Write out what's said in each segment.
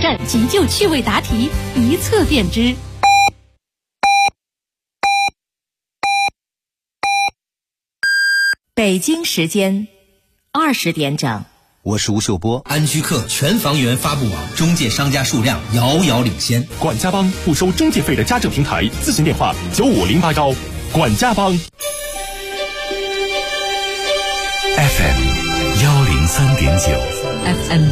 站急救趣味答题，一测便知。 北京时间20点整。 我是吴秀波。 安居客全房源发布网中介商家数量遥遥领先。 管家帮不收中介费的家政平台，咨询电话95081。管家帮。 FM 103.9 FM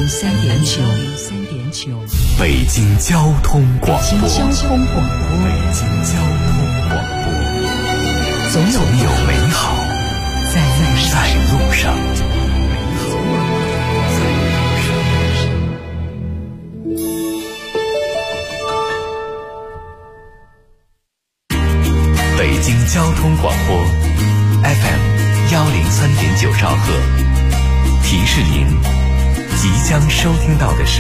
103.9 北京交通广播。 北京交通广播。总有美好在路上。北京交通广播 FM 103.9兆赫，提示您即将收听到的是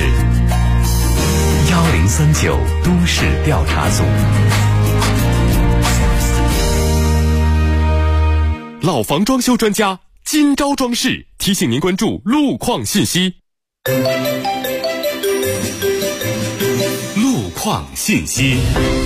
1039都市调查组。 老房装修专家今朝装饰提醒您关注路况信息。路况信息。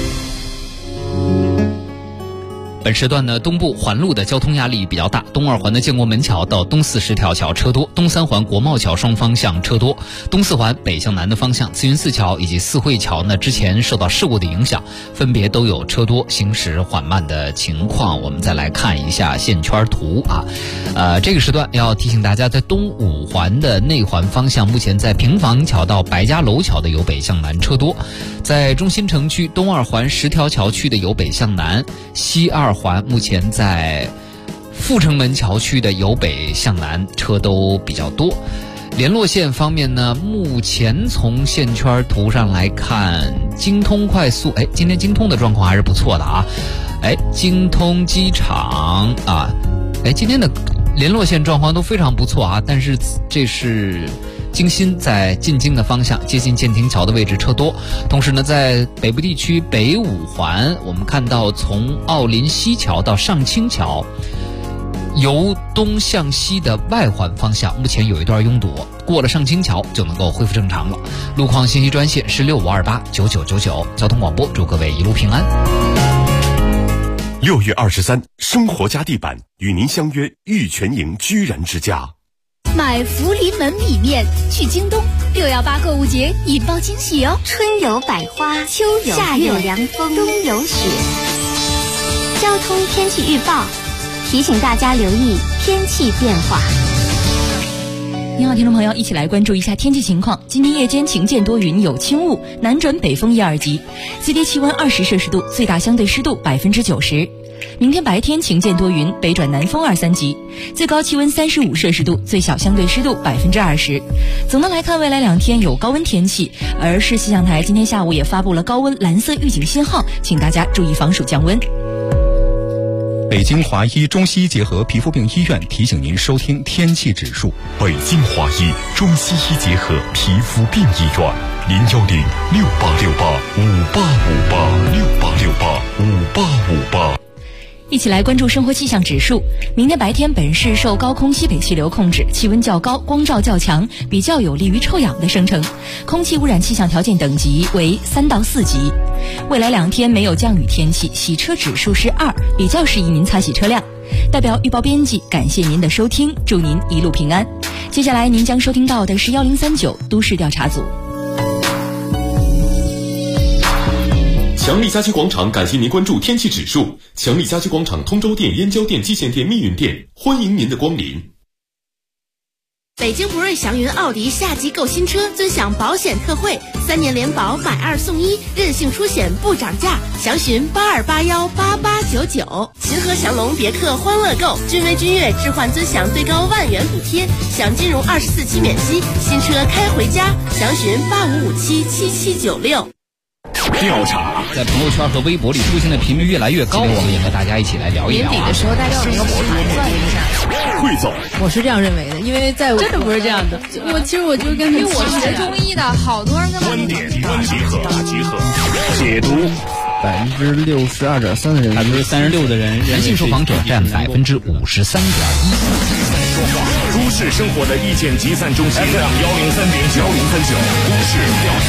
本时段呢，东部环路的交通压力比较大，东2环的建国门桥到东四十条桥车多，东3环国贸桥双方向车多，东4环北向南的方向慈云寺桥以及四惠桥呢，之前受到事故的影响，分别都有车多行驶缓慢的情况。我们再来看一下线圈图啊，这个时段要提醒大家，在东5环的内环方向，目前在平房桥到白家楼桥的由北向南车多，在中心城区东2环10条桥区的由北向南，西2环目前在阜成门桥区的由北向南车都比较多。联络线方面呢，目前从线圈图上来看，京通快速，今天京通的状况还是不错的啊。京通机场啊，今天的联络线状况都非常不错啊，但是这是京新在进京的方向，接近建亭桥的位置车多。同时呢，在北部地区北5环，我们看到从奥林西桥到上清桥，由东向西的外环方向，目前有一段拥堵，过了上清桥就能够恢复正常了。路况信息专线是65289999。交通广播，祝各位一路平安。 6月23，生活家地板与您相约玉泉营居然之家。 买福临门米面去京东，618购物节引爆惊喜哦！ 春有百花，秋有夏有凉风， 冬有雪。交通天气预报提醒大家留意天气变化。 您好，听众朋友，一起来关注一下天气情况。今天夜间晴间多云，有轻雾，南转北风1、2级，最低气温20摄氏度，最大相对湿度90%。明天白天晴间多云，北转南风2、3级，最高气温35摄氏度，最小相对湿度20%。总的来看，未来2天有高温天气，而市气象台今天下午也发布了高温蓝色预警信号，请大家注意防暑降温。 北京华医中西医结合皮肤病医院提醒您收听天气指数。 北京华医中西医结合皮肤病医院，0106868585858，668685858。 一起来关注生活气象指数。明天白天本市受高空西北气流控制，气温较高，光照较强，比较有利于臭氧的生成，空气污染气象条件等级为3到4级。未来2天没有降雨天气，洗车指数是2，比较适宜您擦洗车辆。代表预报编辑感谢您的收听，祝您一路平安。接下来您将收听到的是1039都市调查组。 强力家居广场感谢您关注天气指数。强力家居广场通州店、燕郊店、蓟县店、密云店，欢迎您的光临。 北京福瑞祥云奥迪夏季购新车，尊享保险特惠，3年联保买2送1，任性出险不涨价，详询82818899。秦河祥龙别克欢乐购，君威君越置换尊享最高1万元补贴，享金融24期免息，新车开回家，详询85577796。 调查在朋友圈和微博里出现的频率越来越高，我们也和大家一起来聊一聊。 年底的时候，大家有一个盘算一下。 汇总， 我是这样认为的，因为在我真的不是这样的。其实我就跟因为我学中医的，好多人跟观点大集合，解读。 62.3%的人 ，36%的人，男性受访者占53.1%。 都市生活的意见集散中心，FM 103.9，103.9，都市调查。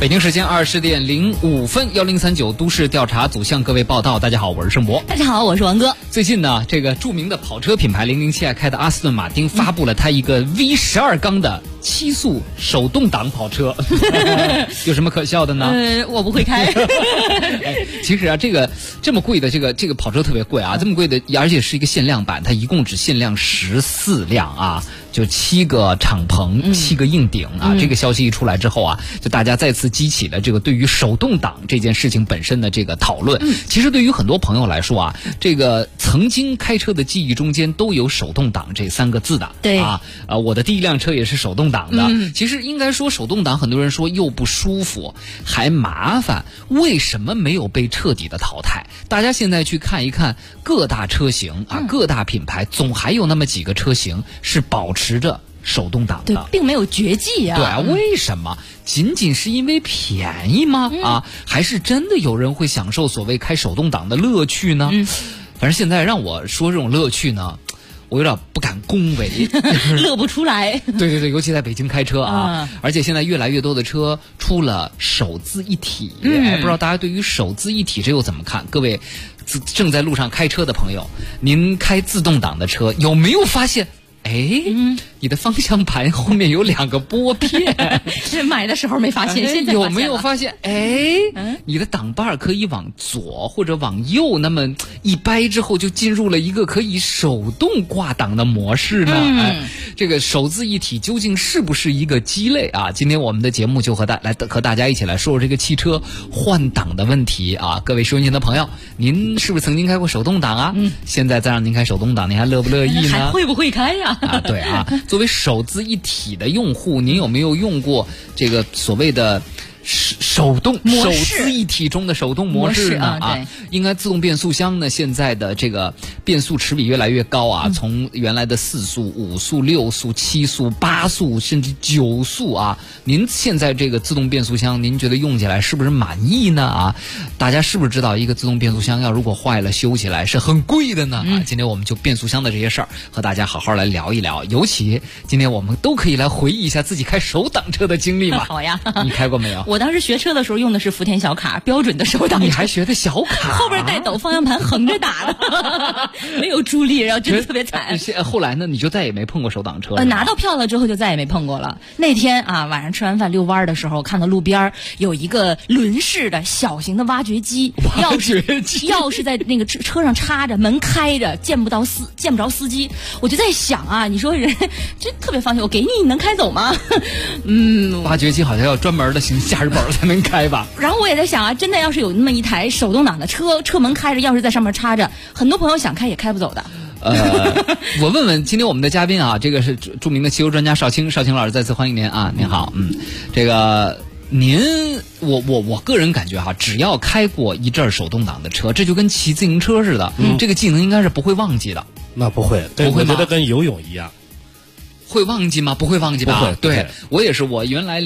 北京时间20点05分，1039都市调查组向各位报道。大家好，我是盛博。 大家好，我是王哥。 最近呢，这个著名的跑车品牌007爱开的阿斯顿马丁发布了它一个 V12缸的7速手动挡跑车，有什么可笑的呢？ 我不会开。 其实啊，这么贵的这个跑车特别贵啊，这么贵的，而且是一个限量版，它一共只限量14辆啊。就7个敞篷，7个硬顶啊！这个消息一出来之后啊，就大家再次激起了这个对于手动挡这件事情本身的这个讨论。其实对于很多朋友来说啊，这个曾经开车的记忆中间都有手动挡这3个字的。 对啊，我的第一辆车也是手动挡的。其实应该说手动挡，很多人说又不舒服，还麻烦，为什么没有被彻底的淘汰？大家现在去看一看各大车型啊，各大品牌总还有那么几个车型是保持着手动挡的， 对，并没有绝迹啊。 对啊，为什么？仅仅是因为便宜吗？啊，还是真的有人会享受所谓开手动挡的乐趣呢？反正现在让我说这种乐趣呢，我有点不敢恭维， 乐不出来。 对，尤其在北京开车啊，而且现在越来越多的车出了手自一体，不知道大家对于手自一体这又怎么看？各位正在路上开车的朋友，您开自动挡的车有没有发现？你的方向盘后面有2个拨片， 这买的时候没发现，现在有没有发现？你的挡把可以往左或者往右，那么一掰之后就进入了一个可以手动挂挡的模式呢？这个手自一体究竟是不是一个鸡肋啊？今天我们的节目就和大家一起来说说这个汽车换挡的问题啊！各位收音机的朋友，您是不是曾经开过手动挡啊？现在再让您开手动挡，您还乐不乐意呢？ 还会不会开呀？ 对啊，作为手自一体的用户，您有没有用过这个所谓的手自一体中的手动模式呢？应该自动变速箱呢，现在的这个变速齿比越来越高啊，从原来的4速、5速、6速、7速、8速，甚至9速啊。您现在这个自动变速箱，您觉得用起来是不是满意呢？啊，大家是不是知道一个自动变速箱要如果坏了修起来是很贵的呢？啊，今天我们就变速箱的这些事儿和大家好好来聊一聊。尤其今天我们都可以来回忆一下自己开手挡车的经历嘛。 好呀， 你开过没有？ 我当时学车的时候用的是福田小卡，标准的手挡车。 你还学的小卡？ 后边带斗，方向盘横着打的，没有助力，然后真的特别惨。 后来呢，你就再也没碰过手挡车了？ 拿到票了之后就再也没碰过了。那天啊，晚上吃完饭遛弯的时候，看到路边有一个轮式的小型的挖掘机，钥匙在那个车上插着，门开着，见不着司机。我就在想啊，你说人这特别放心，我给你能开走吗？ 挖掘机好像要专门的行驾驶本才能开吧。 然后我也在想啊，真的要是有那么一台手动挡的车门开着，钥匙在上面插着，很多朋友想开也开不走的。 我问问今天我们的嘉宾啊，这个是著名的汽油专家邵青老师，再次欢迎您啊！您好，这个我个人感觉哈，只要开过一阵手动挡的车，这就跟骑自行车似的，这个技能应该是不会忘记的。 那不会，我觉得跟游泳一样。 会忘记吗？不会忘记吧？ 不会。 对，我也是，我原来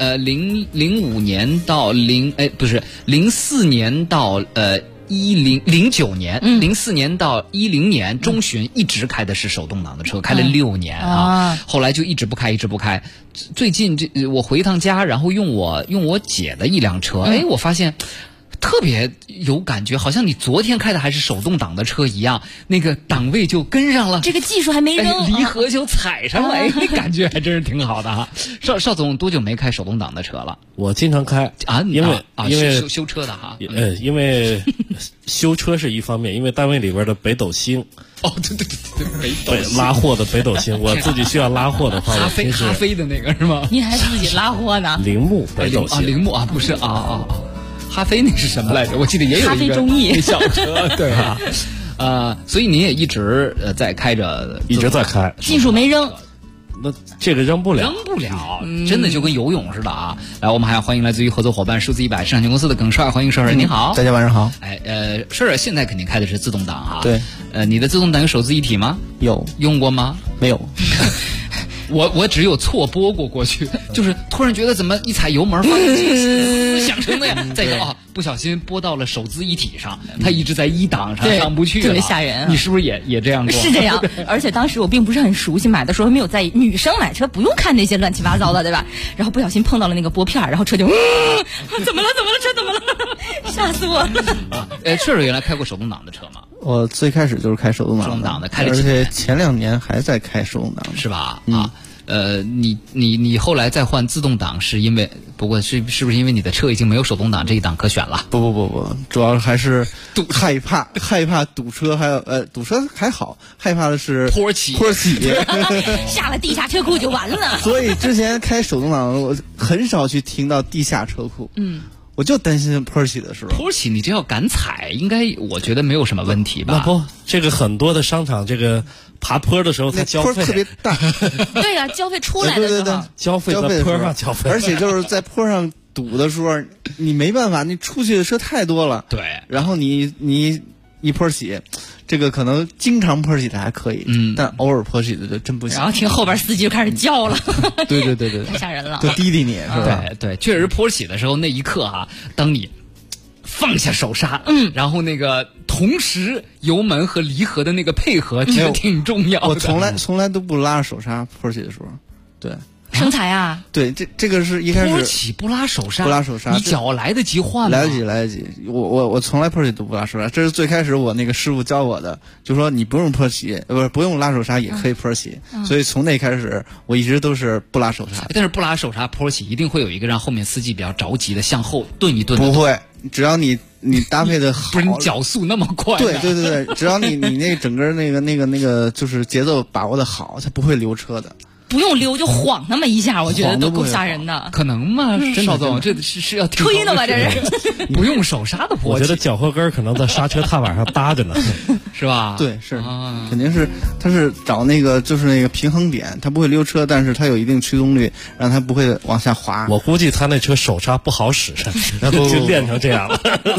05年到04年到09年，04年到10年中旬一直开的是手动挡的车，开了6年啊，后来就一直不开。最近我回一趟家，然后用我姐的一辆车，我发现特别有感觉，好像你昨天开的还是手动挡的车一样，那个档位就跟上了， 这个技术还没扔， 离合就踩上了，那感觉还真是挺好的哈。邵总多久没开手动挡的车了？ 我经常开啊，因为修车的哈， 因为修车是一方面，因为单位里边的北斗星。 对，北斗拉货的北斗星，我自己需要拉货的话， 哈飞的那个是吗？ 你还自己拉货呢？ 铃木北斗星， 铃木啊，不是啊。哈飞那是什么来着？我记得也有一个哈飞中意小车，对啊，所以你也一直在开着， 一直在开， 技术没扔。 那这个扔不了， 真的就跟游泳似的啊！来，我们还要欢迎来自于合作伙伴数字100市场有限公司的耿帅，欢迎帅帅，你好， 大家晚上好。 帅帅现在肯定开的是自动挡啊？ 对， 你的自动挡有手自一体吗？ 有， 用过吗？ 没有。 我只有错拨过去，就是突然觉得怎么一踩油门，发现响成那样，再一个不小心拨到了手自一体上，它一直在一档上上不去了， 特别吓人。 你是不是也这样过？ 是这样，而且当时我并不是很熟悉，买的时候没有在意。女生买车不用看那些乱七八糟的，对吧？然后不小心碰到了那个拨片，然后车就怎么了？车怎么了？吓死我了！ 彻儿原来开过手动挡的车吗？ 我最开始就是开手动挡的， 开了而且前2年还在开手动挡， 是吧？你后来再换自动挡是因为，不过是不是因为你的车已经没有手动挡这一档可选了？ 不，主要还是害怕堵车，还有堵车还好，害怕的是坡起， 下了地下车库就完了。 所以之前开手动挡，我很少去停到地下车库。我就担心坡起的时候。 坡起你这要敢踩，应该我觉得没有什么问题吧？ 那不，这个很多的商场这个爬坡的时候，它交费坡特别大。 对呀，交费出来的时候， 对， 交费在坡上交费， 而且就是在坡上堵的时候，你没办法，你出去的车太多了。 对， 然后你一坡起，这个可能经常坡起的还可以，但偶尔坡起的就真不行。 然后听后边司机就开始叫了， 对， 太吓人了， 就滴滴你是吧？ 对，确实坡起的时候那一刻啊，当你放下手刹，然后那个同时油门和离合的那个配合其实挺重要的。 我从来都不拉手刹，坡起的时候，对。 生财啊！ 对，这个是一开始坡起不拉手刹， 你脚来得及换吗？ 来得及。我从来坡起都不拉手刹，这是最开始我那个师傅教我的，就说你不用坡起，不用拉手刹也可以坡起。所以从那开始，我一直都是不拉手刹。 但是不拉手刹坡起一定会有一个让后面司机比较着急的向后顿一顿。 不会，只要你搭配的好， 不是你脚速那么快。 对，只要你那整个那个就是节奏把握的好，它不会溜车的。 不用溜就晃那么一下，我觉得都够吓人的。 可能吗？邵总，这是要吹的吧？这是不用手刹的坡起。 我觉得脚后跟可能在刹车踏板上搭着呢， 是吧？ 对，是，肯定是，他是找那个就是那个平衡点，他不会溜车，但是他有一定驱动力，让他不会往下滑。 我估计他那车手刹不好使，然后就练成这样了。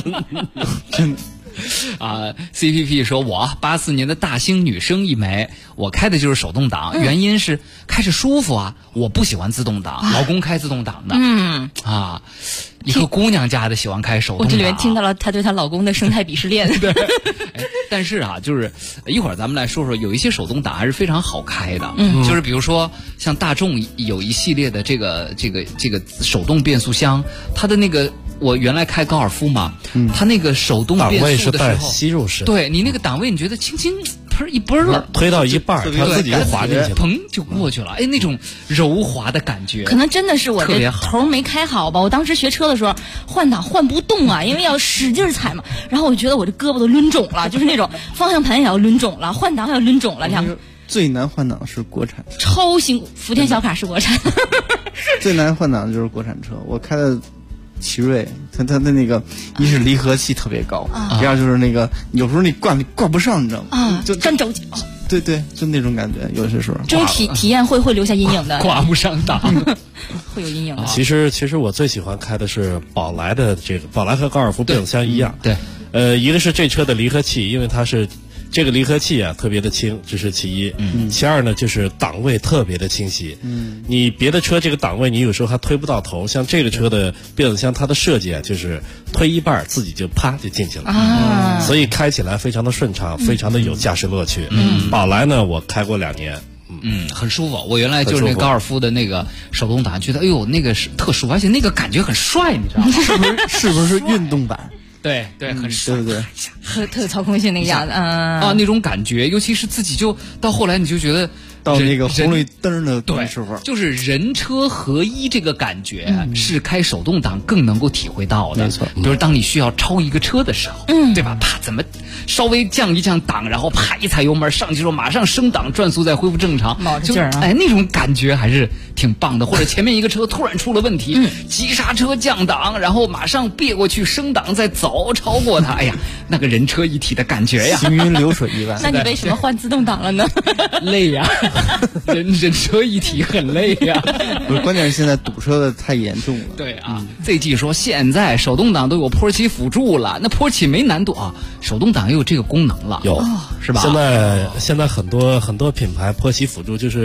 CPP 说，我84年的大兴女生一枚，我开的就是手动挡，原因是开着舒服啊，我不喜欢自动挡，老公开自动挡的，一个姑娘家的喜欢开手动挡。 我这里面听到了她对她老公的生态鄙视链。 对，但是啊，就是一会儿咱们来说说，有一些手动挡还是非常好开的，就是比如说像大众有一系列的这个手动变速箱，它的那个。我原来开高尔夫嘛，它那个手动变速的时候， 吸入式， 对你那个档位，你觉得轻轻砰一嘣了， 推到一半，它自己就滑进去了， 砰就过去了。那种柔滑的感觉， 可能真的是我这头没开好吧。我当时学车的时候换挡换不动啊，因为要使劲踩嘛。然后我觉得我这胳膊都抡肿了，就是那种方向盘也要抡肿了，换挡也要抡肿了。 最难换挡是国产车， 超辛苦。福田小卡是国产， 最难换挡的就是国产车。我开的。奇瑞，它的那个一是离合器特别高，第二就是那个有时候你挂不上，你知道吗？ 就干着急。 对，就那种感觉，有些时候。 这种体验会留下阴影的， 挂不上档， 会有阴影的。 其实我最喜欢开的是宝来的这个，宝来和高尔夫变速箱一样。 对， 一个是这车的离合器，因为它是。这个离合器啊特别的轻，这是其一。其二呢，就是档位特别的清晰。你别的车这个档位，你有时候还推不到头。像这个车的变速箱，它的设计啊，就是推一半自己就啪就进去了，所以开起来非常的顺畅，非常的有驾驶乐趣。宝来呢，我开过2年。 很舒服。我原来就是那高尔夫的那个手动挡，觉得哎呦那个是特舒服，而且那个感觉很帅，你知道吗？ 是不是运动版？ 对，很帅， 对， 特有操控性那个样子那种感觉，尤其是自己就到后来你就觉得到那个红绿灯的时候， 就是人车合一这个感觉是开手动挡更能够体会到的。 没错， 比如当你需要超一个车的时候，对吧？啪，怎么稍微降一降档，然后啪一踩油门上去之后，马上升档转速再恢复正常， 冒着劲儿啊！ 那种感觉还是挺棒的。或者前面一个车突然出了问题，急刹车降档，然后马上别过去升档再走超过它，哎呀，那个人车一体的感觉呀， 行云流水一般。 那你为什么换自动挡了呢？ 累呀，人车一体很累呀。 不是，关键是现在堵车的太严重了。 对啊，ZG 说现在手动挡都有坡起辅助了，那坡起没难度啊，手动挡也有这个功能了， 有是吧？ 现在很多品牌坡起辅助就是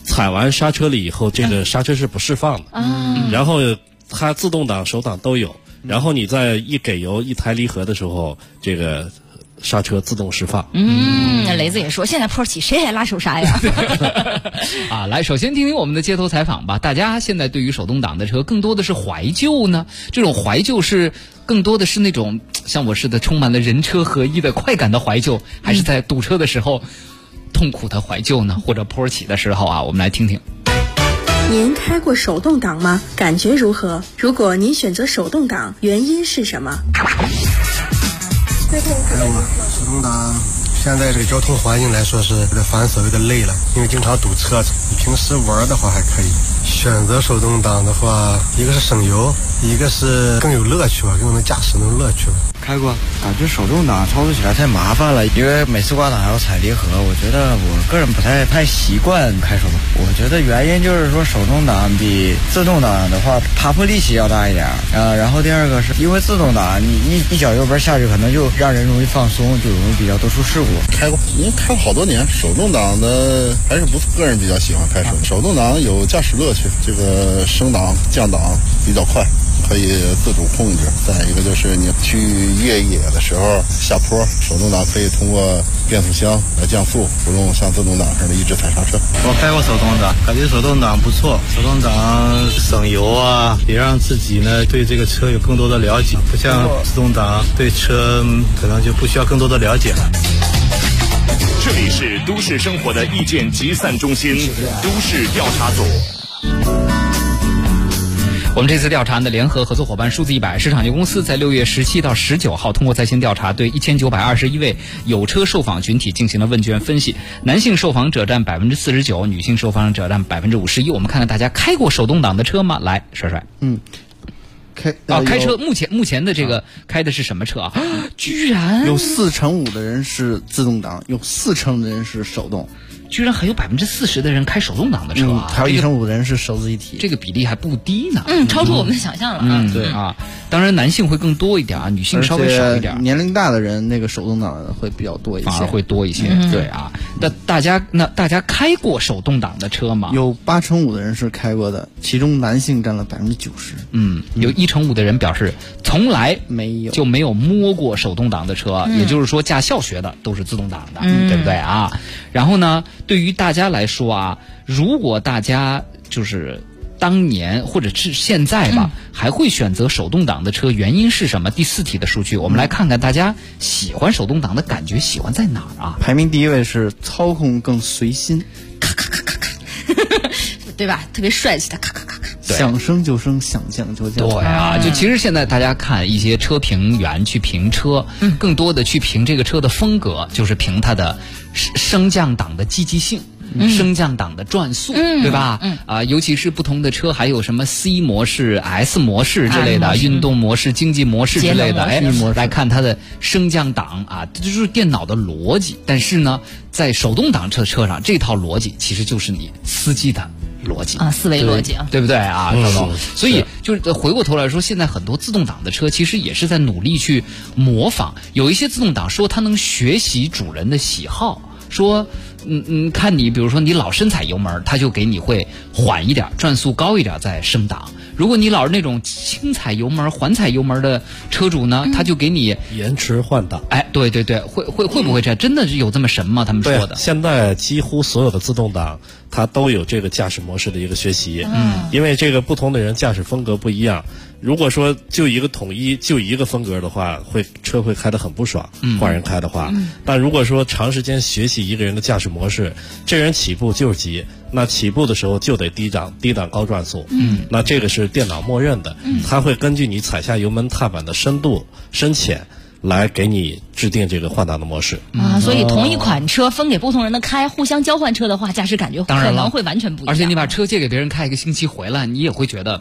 踩完刹车了以后，这个刹车是不释放的，然后它自动挡、手挡都有，然后你在一给油、一抬离合的时候，这个刹车自动释放。 雷子也说，现在坡起谁还拉手刹呀？ 啊，来，首先听听我们的街头采访吧。大家现在对于手动挡的车更多的是怀旧呢？这种怀旧是更多的是那种像我似的充满了人车合一的快感的怀旧，还是在堵车的时候痛苦的怀旧呢？或者坡起的时候啊，我们来听听。 您开过手动挡吗？感觉如何？如果您选择手动挡，原因是什么？ 手动挡现在这个交通环境来说是有点繁琐，有点累了，因为经常堵车子。你平时玩的话还可以。选择手动挡的话，一个是省油，一个是更有乐趣吧，更能驾驶那种乐趣吧。 开过，感觉手动挡操作起来太麻烦了，因为每次挂档还要踩离合，我觉得我个人不太习惯开手动。我觉得原因就是说手动挡比自动挡的话爬坡力气要大一点然后第二个是因为自动挡你一脚油门下去可能就让人容易放松，就容易比较多出事故。 开过，因为开过好多年，手动挡的还是不错，个人比较喜欢开手动挡，有驾驶乐趣，这个升档降档比较快，可以自主控制。再一个就是你去越野的时候下坡，手动挡可以通过变速箱来降速，不用像自动挡似的一直踩刹车。 我开过手动挡，感觉手动挡不错，手动挡省油啊，也让自己呢对这个车有更多的了解，不像自动挡对车可能就不需要更多的了解了。 这里是都市生活的意见集散中心，都市调查组。 我们这次调查的联合合作伙伴数字100市场有限公司在6月17到19号通过在线调查，对1921位有车受访群体进行了问卷分析，男性受访者占49%，女性受访者占51%。我们看看大家开过手动挡的车吗？来，帅帅。开车目前的这个开的是什么车啊？居然有4%的人是自动挡，有4%的人是手动。 居然还有40%的人开手动挡的车啊！ 还有1%的人是手自一体， 这个比例还不低呢。 超出我们的想象了。 对啊，当然男性会更多一点啊，女性稍微少一点。 年龄大的人那个手动挡会比较多一些， 反而会多一些。对啊，那大家开过手动挡的车吗？ 有85%的人是开过的，其中男性占了90%。 有1%的人表示从来没有摸过手动挡的车，也就是说驾校学的都是自动挡的，对不对啊？然后呢？对于大家来说啊，如果大家就是当年或者是现在吧，还会选择手动挡的车，原因是什么？第4题的数据，我们来看看大家喜欢手动挡的感觉喜欢在哪儿啊？ 排名第1位是操控更随心， 咔咔咔咔咔，对吧？特别帅气的咔咔咔咔。 想升就升，想降就降。 对啊，就其实现在大家看一些车评员去评车，更多的去评这个车的风格，就是评它的升降档的积极性。升降档的转速，对吧？尤其是不同的车，还有什么 C 模式、S 模式之类的，运动模式、经济模式之类的。来看它的升降档啊，这就是电脑的逻辑。但是呢，在手动挡车上，这套逻辑其实就是你司机的逻辑啊，思维逻辑啊， 对不对啊？所以就是回过头来说，现在很多自动挡的车其实也是在努力去模仿。有一些自动挡说它能学习主人的喜好，说。看你，比如说你老深踩油门，它就给你会缓一点，转速高一点再升档。如果你老是那种轻踩油门、缓踩油门的车主呢，他就给你延迟换挡。 对，会不会这样？真的是有这么神吗？他们说的。 现在几乎所有的自动挡，它都有这个驾驶模式的一个学习。因为这个不同的人驾驶风格不一样。如果说就一个统一就一个风格的话，车会开得很不爽，换人开的话。但如果说长时间学习一个人的驾驶模式，这人起步就是急，那起步的时候就得低档高转速。那这个是电脑默认的，它会根据你踩下油门踏板的深度深浅来给你制定这个换挡的模式所以同一款车分给不同人的开，互相交换车的话，驾驶感觉可能会完全不一样。 而且你把车借给别人开1个星期回来，你也会觉得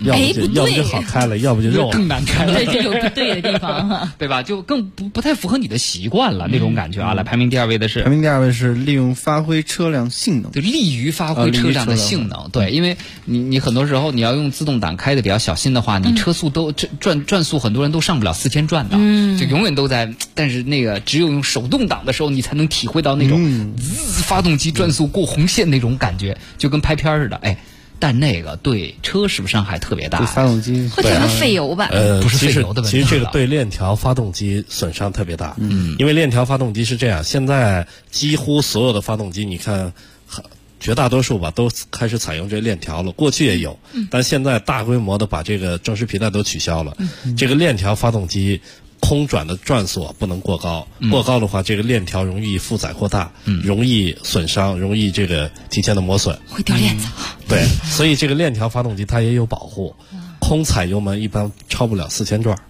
要不就好开了，要不就肉更难开了。 对，就有不对的地方， 对吧？就更不太符合你的习惯了那种感觉啊。来，排名第2位的是？ 排名第2位是利用发挥车辆性能， 就利于发挥车辆的性能。对，因为你很多时候你要用自动挡开的比较小心的话，你车速都转速很多人都上不了4000转的，就永远都在。但是那个只有用手动挡的时候，你才能体会到那种发动机转速过红线那种感觉，就跟拍片似的。哎，但那个对车是不是伤害特别大？ 对发动机会成了费油吧？ 不是费油的问题。 其实这个对链条发动机损伤特别大。因为链条发动机是这样，现在几乎所有的发动机，你看。绝大多数吧都开始采用这链条了，过去也有，但现在大规模的把这个正时皮带都取消了。这个链条发动机空转的转速不能过高，过高的话，这个链条容易负载过大，容易损伤，容易这个提前的磨损， 会掉链子。 对，所以这个链条发动机它也有保护，空踩油门一般超不了4000转。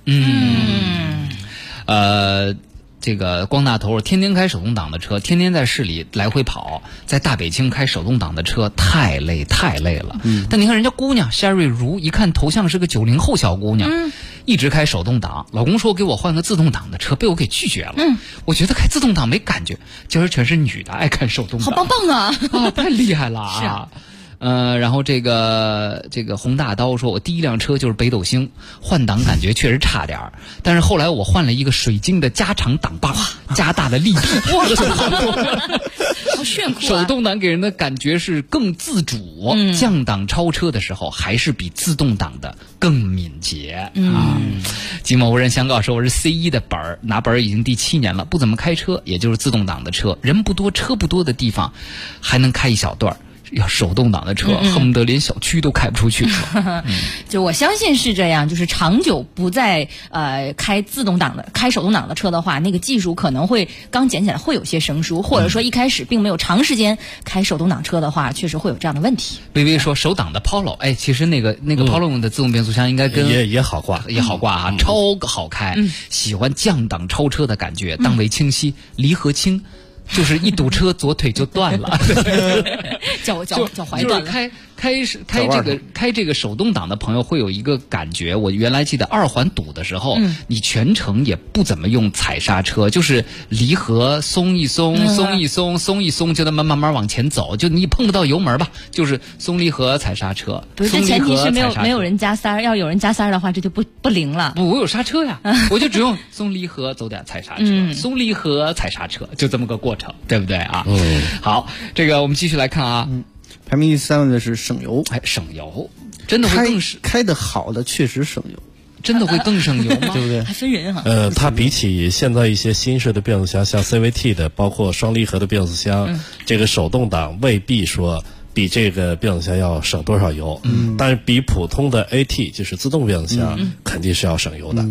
这个光大头天天开手动挡的车，天天在市里来回跑，在大北京开手动挡的车太累了。但你看人家姑娘夏瑞如，一看头像是个90后小姑娘，一直开手动挡。老公说给我换个自动挡的车，被我给拒绝了。我觉得开自动挡没感觉，今儿全是女的爱开手动挡， 好棒棒啊！ 太厉害了啊！ 是啊。 然后这个洪大刀说，我第一辆车就是北斗星，换挡感觉确实差点儿，但是后来我换了一个水晶的加长挡把，加大了力度， 哇，好炫酷啊！ 手动挡给人的感觉是更自主，降档超车的时候还是比自动挡的更敏捷啊。吉某无人相告说，我是 C1 的本儿，拿本儿已经第7年了，不怎么开车，也就是自动挡的车，人不多车不多的地方还能开一小段。要手动挡的车，恨不得连小区都开不出去。 就我相信是这样，就是长久不再开手动挡的车的话，那个技术可能会刚捡起来会有些生疏，或者说一开始并没有长时间开手动挡车的话，确实会有这样的问题。 微微说手挡的 Polo， 哎，其实那个 Polo 用的自动变速箱应该跟也好挂， 啊，超好开。喜欢降档超车的感觉，档位清晰，离合轻。就是一堵车，左腿就断了， 脚踝断了。 开这个手动挡的朋友会有一个感觉，我原来记得2环堵的时候，你全程也不怎么用踩刹车，就是离合松一松，松一松，松一松，就那么慢慢往前走，就你碰不到油门吧，就是松离合踩刹车。 不是，这前提是没有人加塞儿，要有人加塞儿的话，这就不灵了。 不，我有刹车呀，我就只用松离合走点踩刹车，松离合踩刹车，就这么个过程，对不对啊？好，这个我们继续来看啊。 排名第3位的是省油， 省油真的会更开的好的确实省油， 真的会更省油吗？ 对不对？ 还分人哈。 它比起现在一些新式的变速箱，像 CVT 的，包括双离合的变速箱，这个手动挡未必说比这个变速箱要省多少油，但是比普通的 AT 就是自动变速箱肯定是要省油的。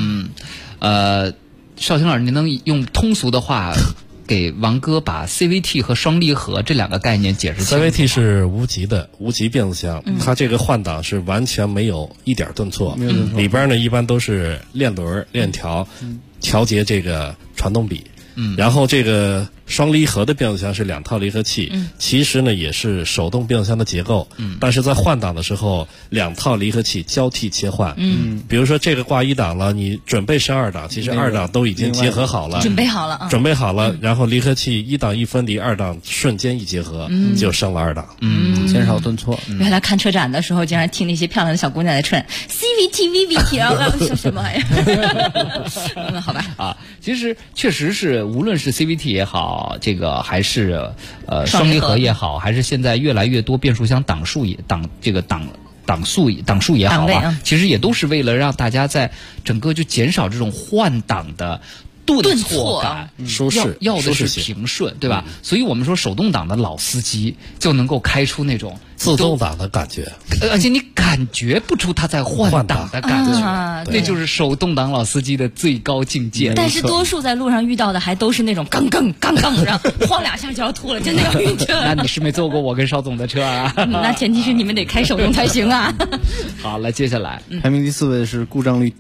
邵青老师，您能用通俗的话给王哥把 CVT 和双离合这两个概念解释清楚。 CVT 是无级变速箱，它这个换挡是完全没有一点顿挫，里边呢一般都是链轮、链条调节这个传动比。然后这个双离合的变速箱是2套离合器，其实呢也是手动变速箱的结构，但是在换挡的时候2套离合器交替切换，比如说这个挂1档了，你准备升2档，其实2档都已经结合好了， 准备好了， 然后离合器1档一分离，2档瞬间一结合，就升了2档， 减少顿挫。 原来看车展的时候，经常听那些漂亮的小姑娘在吹 CVT、VVT， 然后说什么玩意儿？好吧， 啊，其实确实是，无论是 CVT 也好，这个还是双离合也好，还是现在越来越多变速箱档数也好吧，其实也都是为了让大家在整个就减少这种换挡的顿挫感， 舒适， 要的是平顺，对吧？所以我们说手动挡的老司机就能够开出那种自动挡的感觉， 而且你感觉不出他在换挡的感觉，那就是手动挡老司机的最高境界。 但是多数在路上遇到的还都是那种刚，然后晃2下就要吐了，真的要晕车。 那你是没坐过我跟邵总的车啊？ 那前提是你们得开手动才行啊。 好，来接下来排名第4位是故障率低。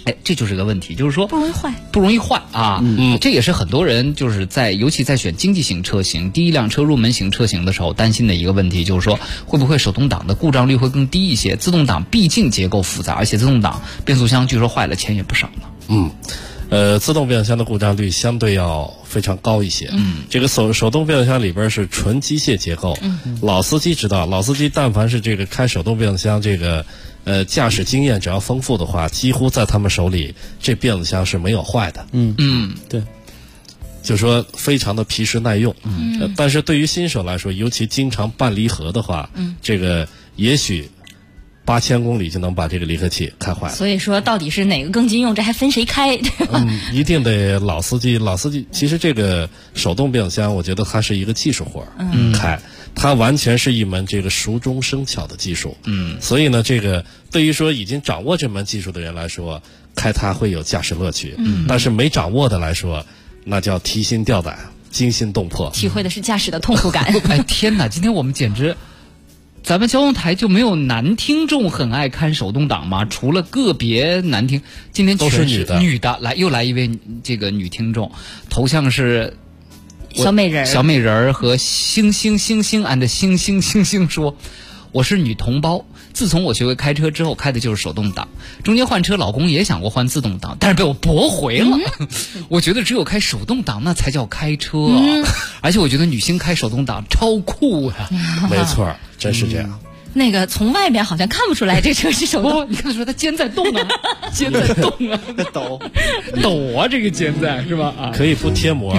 这就是个问题，就是说不容易坏啊。这也是很多人就是尤其在选经济型车型、第一辆车入门型车型的时候担心的一个问题，就是说会不会手动挡的故障率会更低一些？自动挡毕竟结构复杂，而且自动挡变速箱据说坏了钱也不少呢。 自动变速箱的故障率相对要非常高一些。这个手动变速箱里边是纯机械结构。老司机知道，老司机但凡是这个开手动变速箱这个驾驶经验只要丰富的话，几乎在他们手里这变速箱是没有坏的。 对， 就说非常的皮实耐用。但是对于新手来说，尤其经常拌离合的话，这个也许8000公里就能把这个离合器开坏了。 所以说到底是哪个更经用，这还分谁开，对吧？ 一定得老司机。其实这个手动变速箱我觉得它是一个技术活开，它完全是一门这个熟中生巧的技术。所以呢，这个对于说已经掌握这门技术的人来说，开它会有驾驶乐趣。但是没掌握的来说，那叫提心吊胆、惊心动魄， 体会的是驾驶的痛苦感。 天哪，今天我们简直，咱们交通台就没有男听众很爱看手动挡吗？除了个别男听，今天都是女的。 又来一位这个女听众，头像是小美人和星星and 星说，我是女同胞，自从我学会开车之后，开的就是手动挡。中间换车，老公也想过换自动挡，但是被我驳回了。我觉得只有开手动挡那才叫开车，而且我觉得女性开手动挡超酷啊！ 没错，真是这样。 那个从外面好像看不出来这车是手动， 你看得出来它肩在动啊，肩在动啊，抖啊，这个肩在是吧？ 可以不贴膜。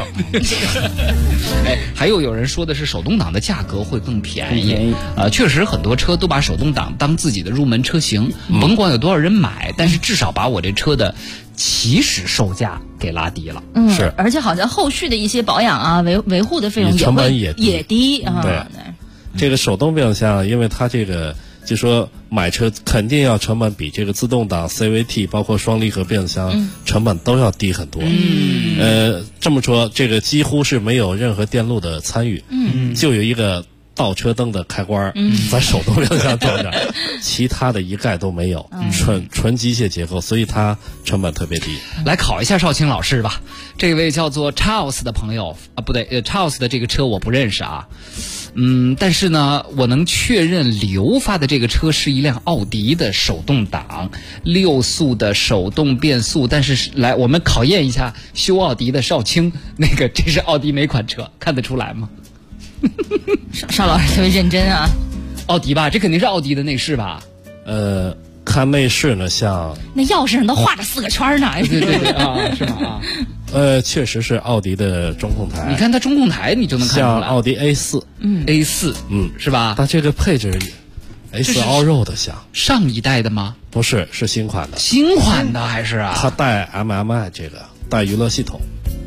还有人说的是手动挡的价格会更便宜。确实很多车都把手动挡当自己的入门车型，甭管有多少人买，但是至少把我这车的起始售价给拉低了。 是， 而且好像后续的一些保养啊、维护的费用成本也低啊。 对。这个手动变速箱，因为它这个就说买车肯定要成本比这个自动挡 CVT 包括双离合变速箱成本都要低很多。这么说，这个几乎是没有任何电路的参与，就有一个倒车灯的开关在手动变速箱装着，其他的一概都没有，纯机械结构，所以它成本特别低。 来考一下少卿老师吧，这位叫做 Charles 的朋友不对，Charles 的这个车我不认识啊。但是呢，我能确认刘发的这个车是一辆奥迪的手动挡6速的手动变速。但是来，我们考验一下修奥迪的少卿，这是奥迪哪款车？看得出来吗？ 邵老师特别认真啊。 奥迪吧，这肯定是奥迪的内饰吧？ 看内饰呢，像那钥匙上都画着4个圈呢。 对啊，是吗？ 确实是奥迪的中控台。 你看它中控台，你就能看出来。 像奥迪 A4， 是吧？ 它这个配置 A4 Allroad 的像上一代的吗？ 不是，是新款的。 新款的还是啊？ 它带 MMI 这个带娱乐系统。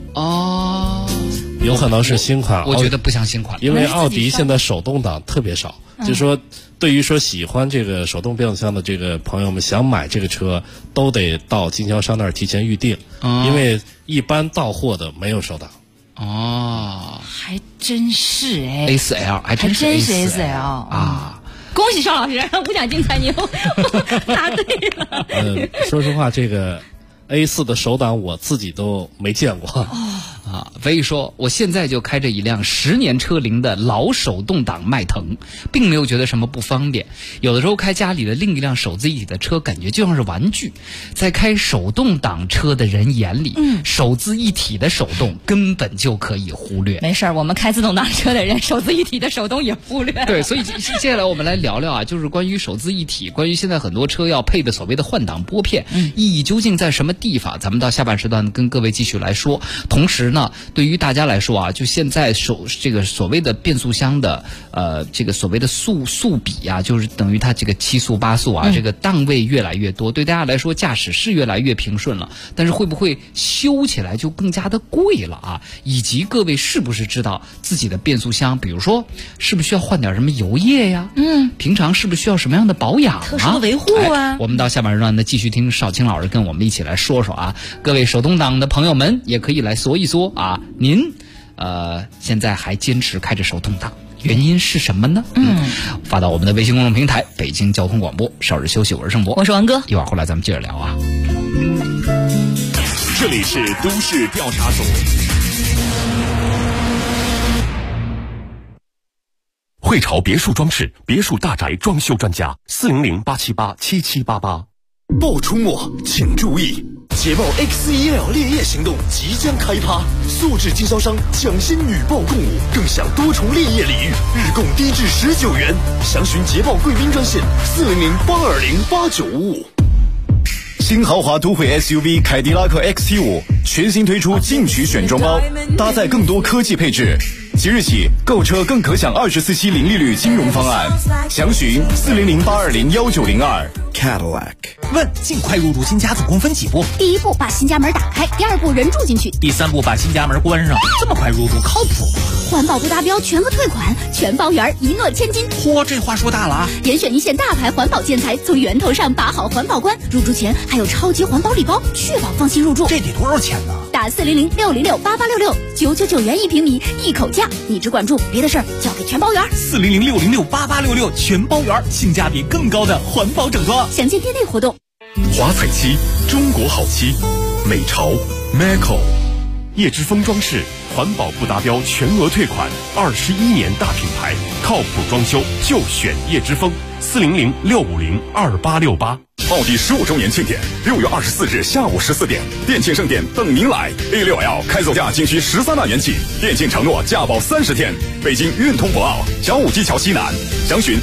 有可能是新款。 我觉得不像新款， 因为奥迪现在手动挡特别少，就是说对于说喜欢这个手动变速箱的这个朋友们，想买这个车都得到经销商那儿提前预定，因为一般到货的没有手挡。 还真是 A4L 还真是 A4L 啊！恭喜邵老师，5奖竞猜你答对了。 说实话，这个 A4 的手挡我自己都没见过。 所以说我现在就开着一辆10年车龄的老手动挡迈腾，并没有觉得什么不方便。有的时候开家里的另一辆手自一体的车，感觉就像是玩具。在开手动挡车的人眼里，手自一体的手动根本就可以忽略。 没事，我们开自动挡车的人手自一体的手动也忽略。 对，所以接下来我们来聊聊啊，就是关于手自一体，关于现在很多车要配的所谓的换挡拨片，意义究竟在什么地方？咱们到下半时段跟各位继续来说。同时呢，对于大家来说啊，就现在这个所谓的变速箱的这个所谓的速比啊，就是等于它这个7速8速啊，这个档位越来越多，对大家来说驾驶是越来越平顺了，但是会不会修起来就更加的贵了啊？以及各位是不是知道自己的变速箱，比如说是不是需要换点什么油液呀？平常是不是需要什么样的保养啊？ 特殊的维护啊？ 我们到下半时段呢，继续听少卿老师跟我们一起来说说啊。各位手动挡的朋友们也可以来说一说啊，您现在还坚持开着手动挡，原因是什么呢？发到我们的微信公众平台北京交通广播。稍事休息，我是盛博， 我是王哥， 一会儿回来咱们接着聊啊。 这里是都市调查组。汇潮别墅装饰，别墅大宅装修专家，400-878-7788。 报出没，请注意！捷豹 X1L 猎业行动即将开趴，素质经销商抢先女报共舞，更享多重猎业礼遇，日供低至19元。详询捷豹贵宾专线400-820-8955。新豪华都会 SUV 凯迪拉克 XT5 全新推出进取选装包，搭载更多科技配置。即日起购车更可享24期零利率金融方案，详询400-820-1902。Cadillac。 问：尽快入住新家总共分几步？ 第一步把新家门打开，第二步人住进去， 第三步把新家门关上。这么快入住靠谱吗？ 环保不达标全额退款，全包圆，一诺千金。 嚯，这话说大了啊！ 严选一线大牌环保建材，从源头上把好环保关。入住前还有超级环保礼包，确保放心入住。 这得多少钱呢？ 打400-606-8866，999元1平米，一口价。你只管住，别的事儿交给全包圆。 400-606-8866，全包圆，性价比更高的环保整装。 详见店内活动。 华彩漆，中国好漆，美潮 Maco。叶之峰装饰，环保不达标全额退款，21年大品牌，靠谱装修就选叶之峰。400-650-2868。 奥迪15周年庆典，6月24日下午14点，店庆盛典等您来。A6L 开走价仅需13万元起，店庆承诺价保30天。北京运通博奥小武基桥西南，详询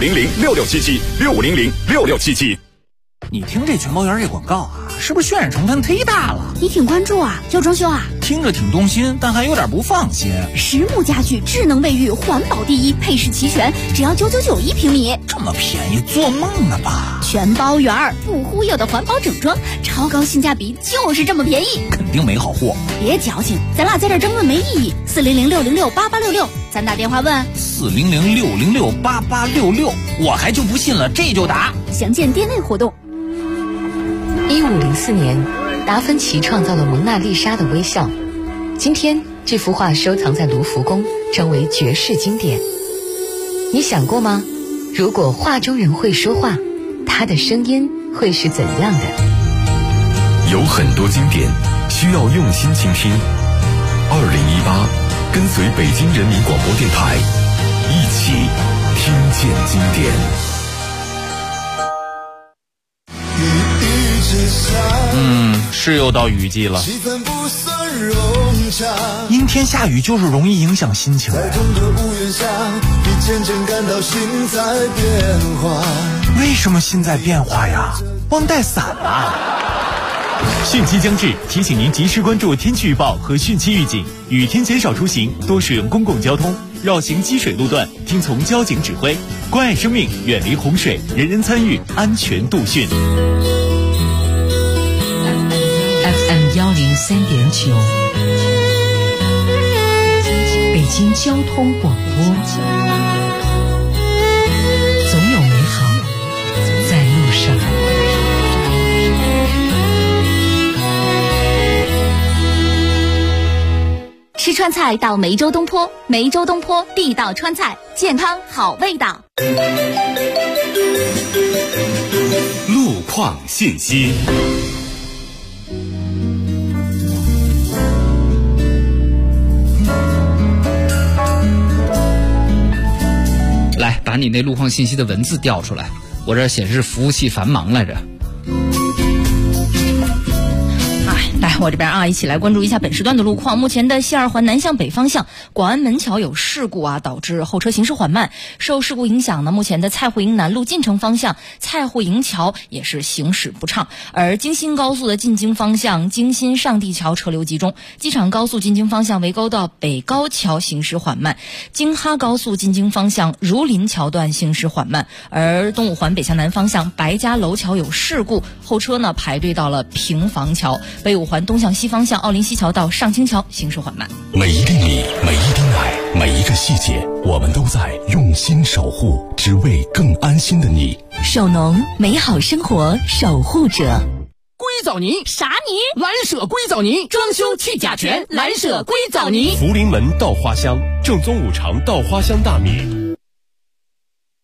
6500-6677，6500-6677。 你听这全包圆这广告啊，是不是渲染成分忒大了？ 你挺关注啊，要装修啊？ 听着挺动心，但还有点不放心。 实木家具，智能卫浴，环保第一，配饰齐全，只要999一平米。 这么便宜，做梦呢吧？ 全包圆，不忽悠的环保整装，超高性价比，就是这么便宜。 肯定没好货。 别矫情，咱俩在这争论没意义。400-606-8866，咱打电话问。 400-606-8866，我还就不信了，这就打。 详见店内活动。 1504年，达芬奇创造了蒙娜丽莎的微笑。今天，这幅画收藏在卢浮宫，成为绝世经典。你想过吗？如果画中人会说话，他的声音会是怎样的？ 有很多经典需要用心倾听。2018，跟随北京人民广播电台，一起听见经典。 是又到雨季了。阴天下雨就是容易影响心情。为什么心在变化呀？忘带伞了。汛期将至，提醒您及时关注天气预报和汛期预警，雨天减少出行，多使用公共交通，绕行积水路段，听从交警指挥，关爱生命，远离洪水，人人参与，安全度汛。 FM 103.9，北京交通广播，总有美好在路上。 吃川菜到梅州东坡，梅州东坡地道川菜，健康好味道。 路况信息。 来，把你那路况信息的文字调出来，我这显示服务器繁忙来着。 来，我这边啊，一起来关注一下本时段的路况。目前的西二环南向北方向广安门桥有事故啊，导致后车行驶缓慢。受事故影响呢，目前的蔡户营南路进城方向蔡户营桥也是行驶不畅。而京新高速的进京方向京新上地桥车流集中，机场高速进京方向潍沟道北高桥行驶缓慢，京哈高速进京方向儒林桥段行驶缓慢。而东五环北向南方向白家楼桥有事故，后车呢排队到了平房桥。北五环东向西方向奥林西桥到上清桥行驶缓慢。 每一粒米，每一滴奶，每一个细节，我们都在用心守护，只为更安心的你。 首农，美好生活守护者。 硅藻泥啥泥？ 蓝舍硅藻泥，装修去甲醛，蓝舍硅藻泥。 福临门稻花香，正宗五常稻花香大米。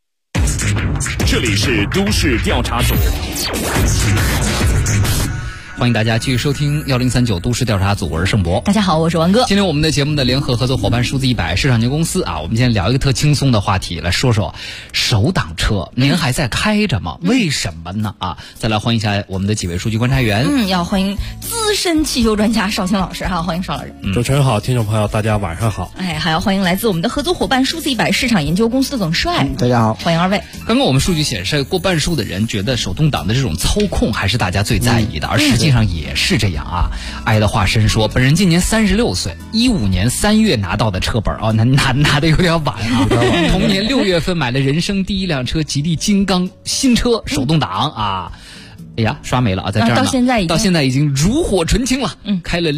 这里是都市调查组。 欢迎大家继续收听1039都市调查组，我是盛博。 大家好，我是王哥。 今天我们的节目的联合合作伙伴数字100市场有限公司啊，我们今天聊一个特轻松的话题，来说说手挡车，您还在开着吗？为什么呢？啊，再来欢迎一下我们的几位数据观察员。 要欢迎资深汽修专家邵青老师哈，欢迎邵老师。 主持人好，听众朋友大家晚上好。 还要欢迎来自我们的合作伙伴数字100市场研究公司的耿帅。 大家好， 欢迎二位。 刚刚我们数据显示，过半数的人觉得手动挡的这种操控还是大家最在意的，而实际上也是这样啊。爱的化身说，本人今年36岁，15年3月拿到的车本哦，拿的有点晚啊。同年6月份买了人生第一辆车，吉利金刚新车手动挡啊。哎呀，刷没了啊，在这儿呢。到现在已经炉火纯青了，开了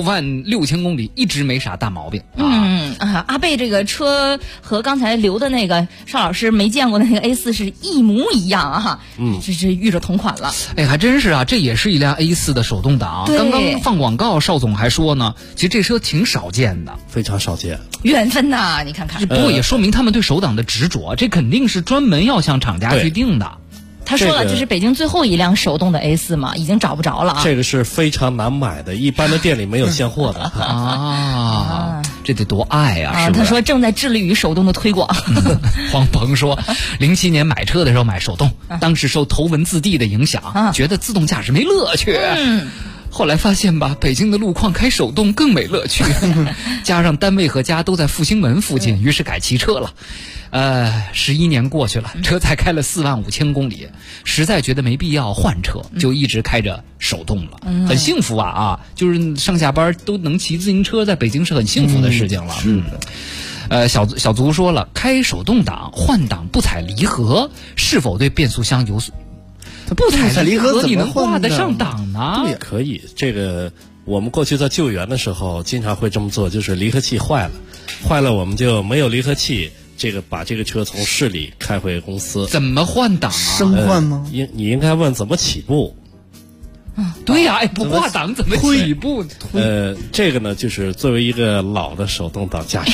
66000公里，一直没啥大毛病。 阿贝这个车和刚才留的那个邵老师没见过的那个 A4 是一模一样啊，这遇着同款了。 哎，还真是啊，这也是一辆 A4 的手动挡。刚刚放广告，邵总还说呢，其实这车挺少见的， 非常少见。 缘分呐，你看看。 不过也说明他们对手挡的执着，这肯定是专门要向厂家去定的。 他说了，这是北京最后一辆手动的 A4 嘛，已经找不着了啊。 这个是非常难买的，一般的店里没有现货的啊。这得多爱啊！是不是？ 他说正在致力于手动的推广。 黄鹏说，07年买车的时候买手动，当时受头文字 D 的影响，觉得自动驾驶没乐趣。后来发现吧，北京的路况开手动更没乐趣，加上单位和家都在复兴门附近，于是改骑车了。11年过去了，车才开了45000公里，实在觉得没必要换车，就一直开着手动了，很幸福啊！就是上下班都能骑自行车，在北京是很幸福的事情了。 是的。 小足说了，开手动挡换挡不踩离合，是否对变速箱有所？不踩离合你能挂得上档呢？ 对，可以。这个我们过去在救援的时候经常会这么做，就是离合器坏了我们就没有离合器。把这个车从市里开回公司， 怎么换挡啊？ 升换吗？ 你应该问怎么起步。 对呀，不挂档怎么起步？ 这个呢，就是作为一个老的手动挡驾驶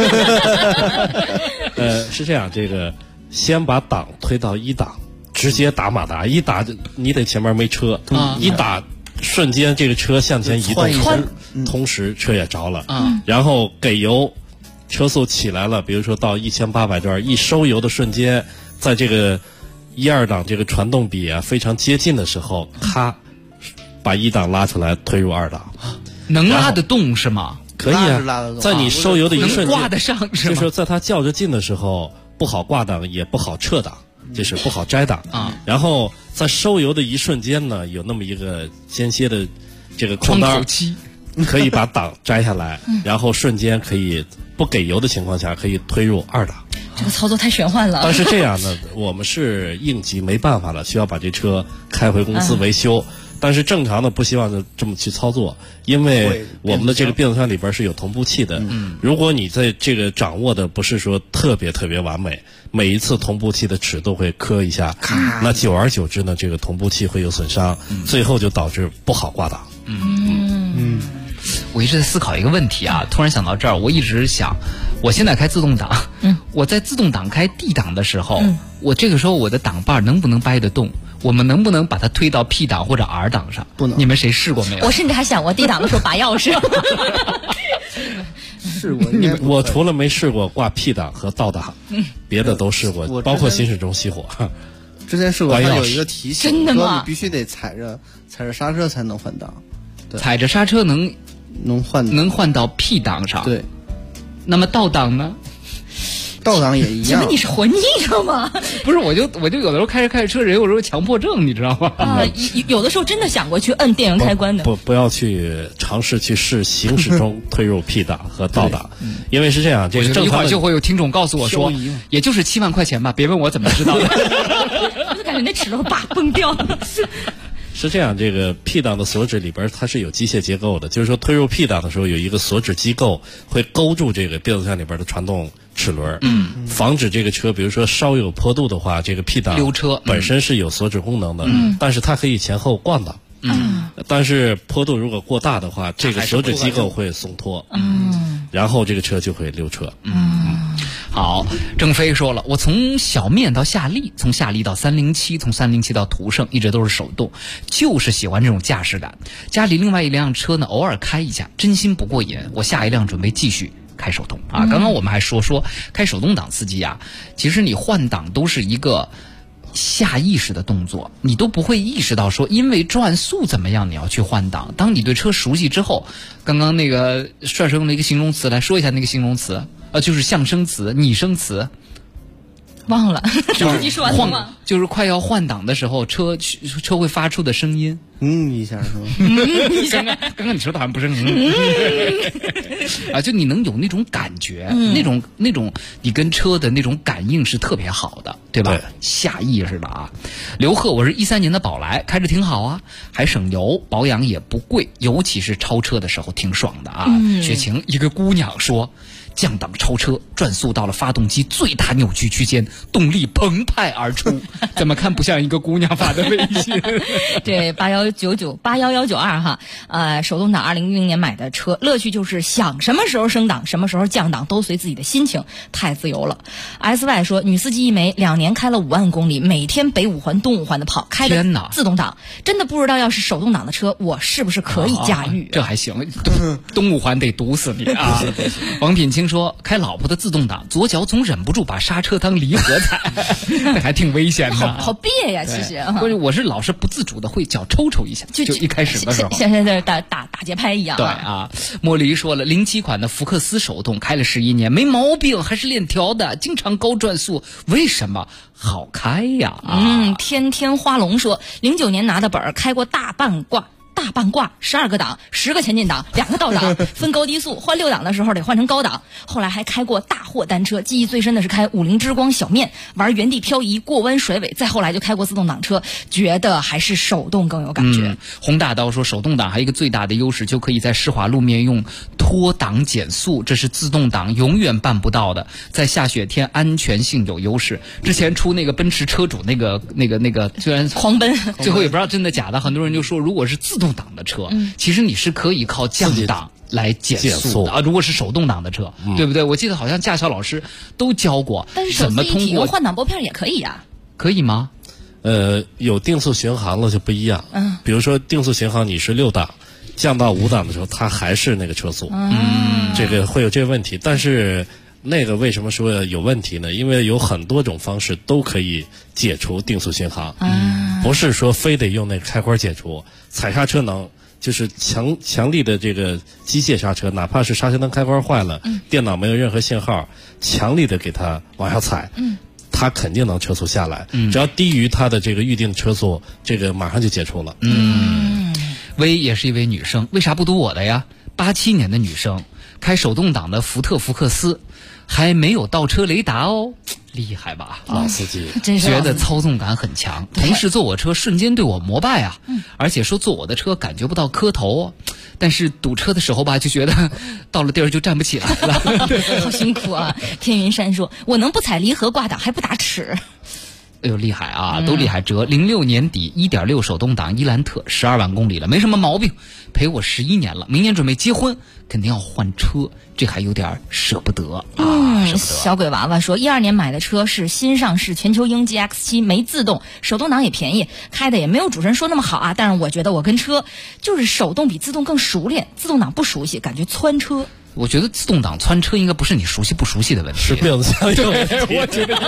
员，是这样，这个先把档推到1档，直接打马达，一打你得前面没车，一打瞬间这个车向前移动，同时车也着了，然后给油。车速起来了，比如说到1800转，一收油的瞬间，在这个1、2档这个传动比啊非常接近的时候，咔，把1档拉出来推入2档， 能拉得动是吗？ 可以啊，在你收油的一瞬间， 能挂得上是吗？ 就是在它较着劲的时候，不好挂档，也不好撤档，就是不好摘档啊。然后在收油的一瞬间呢，有那么一个间歇的这个空档期， 可以把档摘下来，然后瞬间可以。不给油的情况下，可以推入2档。 这个操作太玄幻了。 但是这样呢，我们是应急没办法了，需要把这车开回公司维修。但是正常的不希望这么去操作，因为我们的这个变速箱里边是有同步器的。如果你在这个掌握的不是说特别完美，每一次同步器的齿都会磕一下，那久而久之呢，这个同步器会有损伤，最后就导致不好挂档。 我一直在思考一个问题啊，突然想到这儿，我一直想，我现在开自动挡，我在自动挡开 D 档的时候，我这个时候我的档把能不能掰得动？我们能不能把它推到 P 档或者 R 档上？ 不能。 你们谁试过没有？ 我甚至还想过 D 档的时候拔钥匙。 试过， 我除了没试过挂 P 档和倒档，别的都试过，包括行驶中熄火。 之前试过，它有一个提醒， 真的吗？ 说你必须得踩着刹车才能换挡。 踩着刹车能换到 P 档上。 对， 那么倒档呢？ 倒档也一样。 请问你是混逆的吗？ 不是，我就有的时候开着车，人有时候强迫症，你知道吗？ 有的时候真的想过去摁电源开关的。 不要去尝试去试行驶中推入 P 档和倒档，因为是这样，这个一会儿就会有听众告诉我说，也就是7万块钱吧，别问我怎么知道的。 我就感觉那齿轮叭崩掉了。 是这样，这个 P 档的锁止里边它是有机械结构的，就是说推入 P 档的时候有一个锁止机构会勾住这个变速箱里边的传动齿轮，防止这个车比如说稍有坡度的话，这个 P 档溜车本身是有锁止功能的，但是它可以前后挂档。但是坡度如果过大的话，这个锁止机构会松脱，然后这个车就会溜车。 好，郑飞说了，我从小面到夏利，从夏利到307，从307到途胜，一直都是手动，就是喜欢这种驾驶感。家里另外一辆车呢，偶尔开一下，真心不过瘾。我下一辆准备继续开手动啊。刚刚我们还说开手动挡司机啊，其实你换挡都是一个下意识的动作，你都不会意识到说因为转速怎么样你要去换挡。当你对车熟悉之后，刚刚那个帅帅用了一个形容词，来说一下那个形容词，就是象声词、拟声词。 忘了， 就是就是快要换挡的时候，车会发出的声音， 一下是吧？刚刚你说的好像不是啊，就你能有那种感觉，那种你跟车的那种感应是特别好的，对吧？对，下意识的啊。刘贺，我是13年的宝来，开着挺好啊，还省油，保养也不贵，尤其是超车的时候挺爽的啊。雪晴，一个姑娘说。降档超车，转速到了发动机最大扭矩区间，动力澎湃而出。怎么看不像一个姑娘发的微信？ 这8199811192哈，手动挡2010年买的车，乐趣就是想什么时候升档，什么时候降档都随自己的心情，太自由了。SY 说，女司机一枚，2年开了5万公里，每天北5环东5环的跑，开的自动挡，真的不知道要是手动挡的车，我是不是可以驾驭？ 这还行，东5环得堵死你啊！王品清说，开老婆的自动挡，左脚总忍不住把刹车当离合踩，这还挺危险的， 好别呀！其实， 我是老是不自主的会脚抽一下，就一开始的时候， 像在打节拍一样。 对啊，莫离说了，07款的福克斯手动开了11年，没毛病，还是链条的，经常高转速，为什么？好开呀！ 天花龙说，09年拿的本，开过大半挂12个档，10个前进档，2个倒档，分高低速，换6档的时候得换成高档。后来还开过大货单车，记忆最深的是开50之光小面，玩原地漂移、过弯甩尾。再后来就开过自动挡车，觉得还是手动更有感觉。 洪大刀说，手动挡还有一个最大的优势，就可以在湿滑路面用脱档减速，这是自动挡永远办不到的。在下雪天安全性有优势。之前出那个奔驰车主那个，虽然狂奔， 最后也不知道真的假的，很多人就说，如果是自动挡的车，其实你是可以靠降档来减速的啊。如果是手动挡的车，对不对？我记得好像驾校老师都教过， 但是怎么通过换挡拨片也可以呀？ 可以吗？ 有定速巡航了就不一样。比如说定速巡航你是6档，降到5档的时候，它还是那个车速。这个会有这个问题，但是。那个为什么说有问题呢？因为有很多种方式都可以解除定速巡航，不是说非得用那个开关解除。踩刹车能就是强力的这个机械刹车，哪怕是刹车灯开关坏了，电脑没有任何信号，强力的给它往下踩，它肯定能车速下来。只要低于它的这个预定的车速，这个马上就解除了。 薇也是一位女生，为啥不读我的呀？87年的女生，开手动挡的福克斯。还没有倒车雷达哦，厉害吧？ 老司机， 觉得操纵感很强。同事坐我车瞬间对我膜拜啊，而且说坐我的车感觉不到磕头，但是堵车的时候吧，就觉得到了地儿就站不起来了， 好辛苦啊！天云山说：“我能不踩离合挂档还不打齿。” 哎呦，厉害啊，都厉害！折06年底1.6手动挡伊兰特12万公里了，没什么毛病，陪我11年了，明年准备结婚，肯定要换车，这还有点舍不得啊！舍不得。 小鬼娃娃说，12年买的车是新上市全球鹰 GX7，没自动，手动挡也便宜，开的也没有主持人说那么好啊。但是我觉得我跟车就是手动比自动更熟练，自动挡不熟悉，感觉窜车。 我觉得自动挡窜车应该不是你熟悉不熟悉的问题， 是病子相应。 我觉得。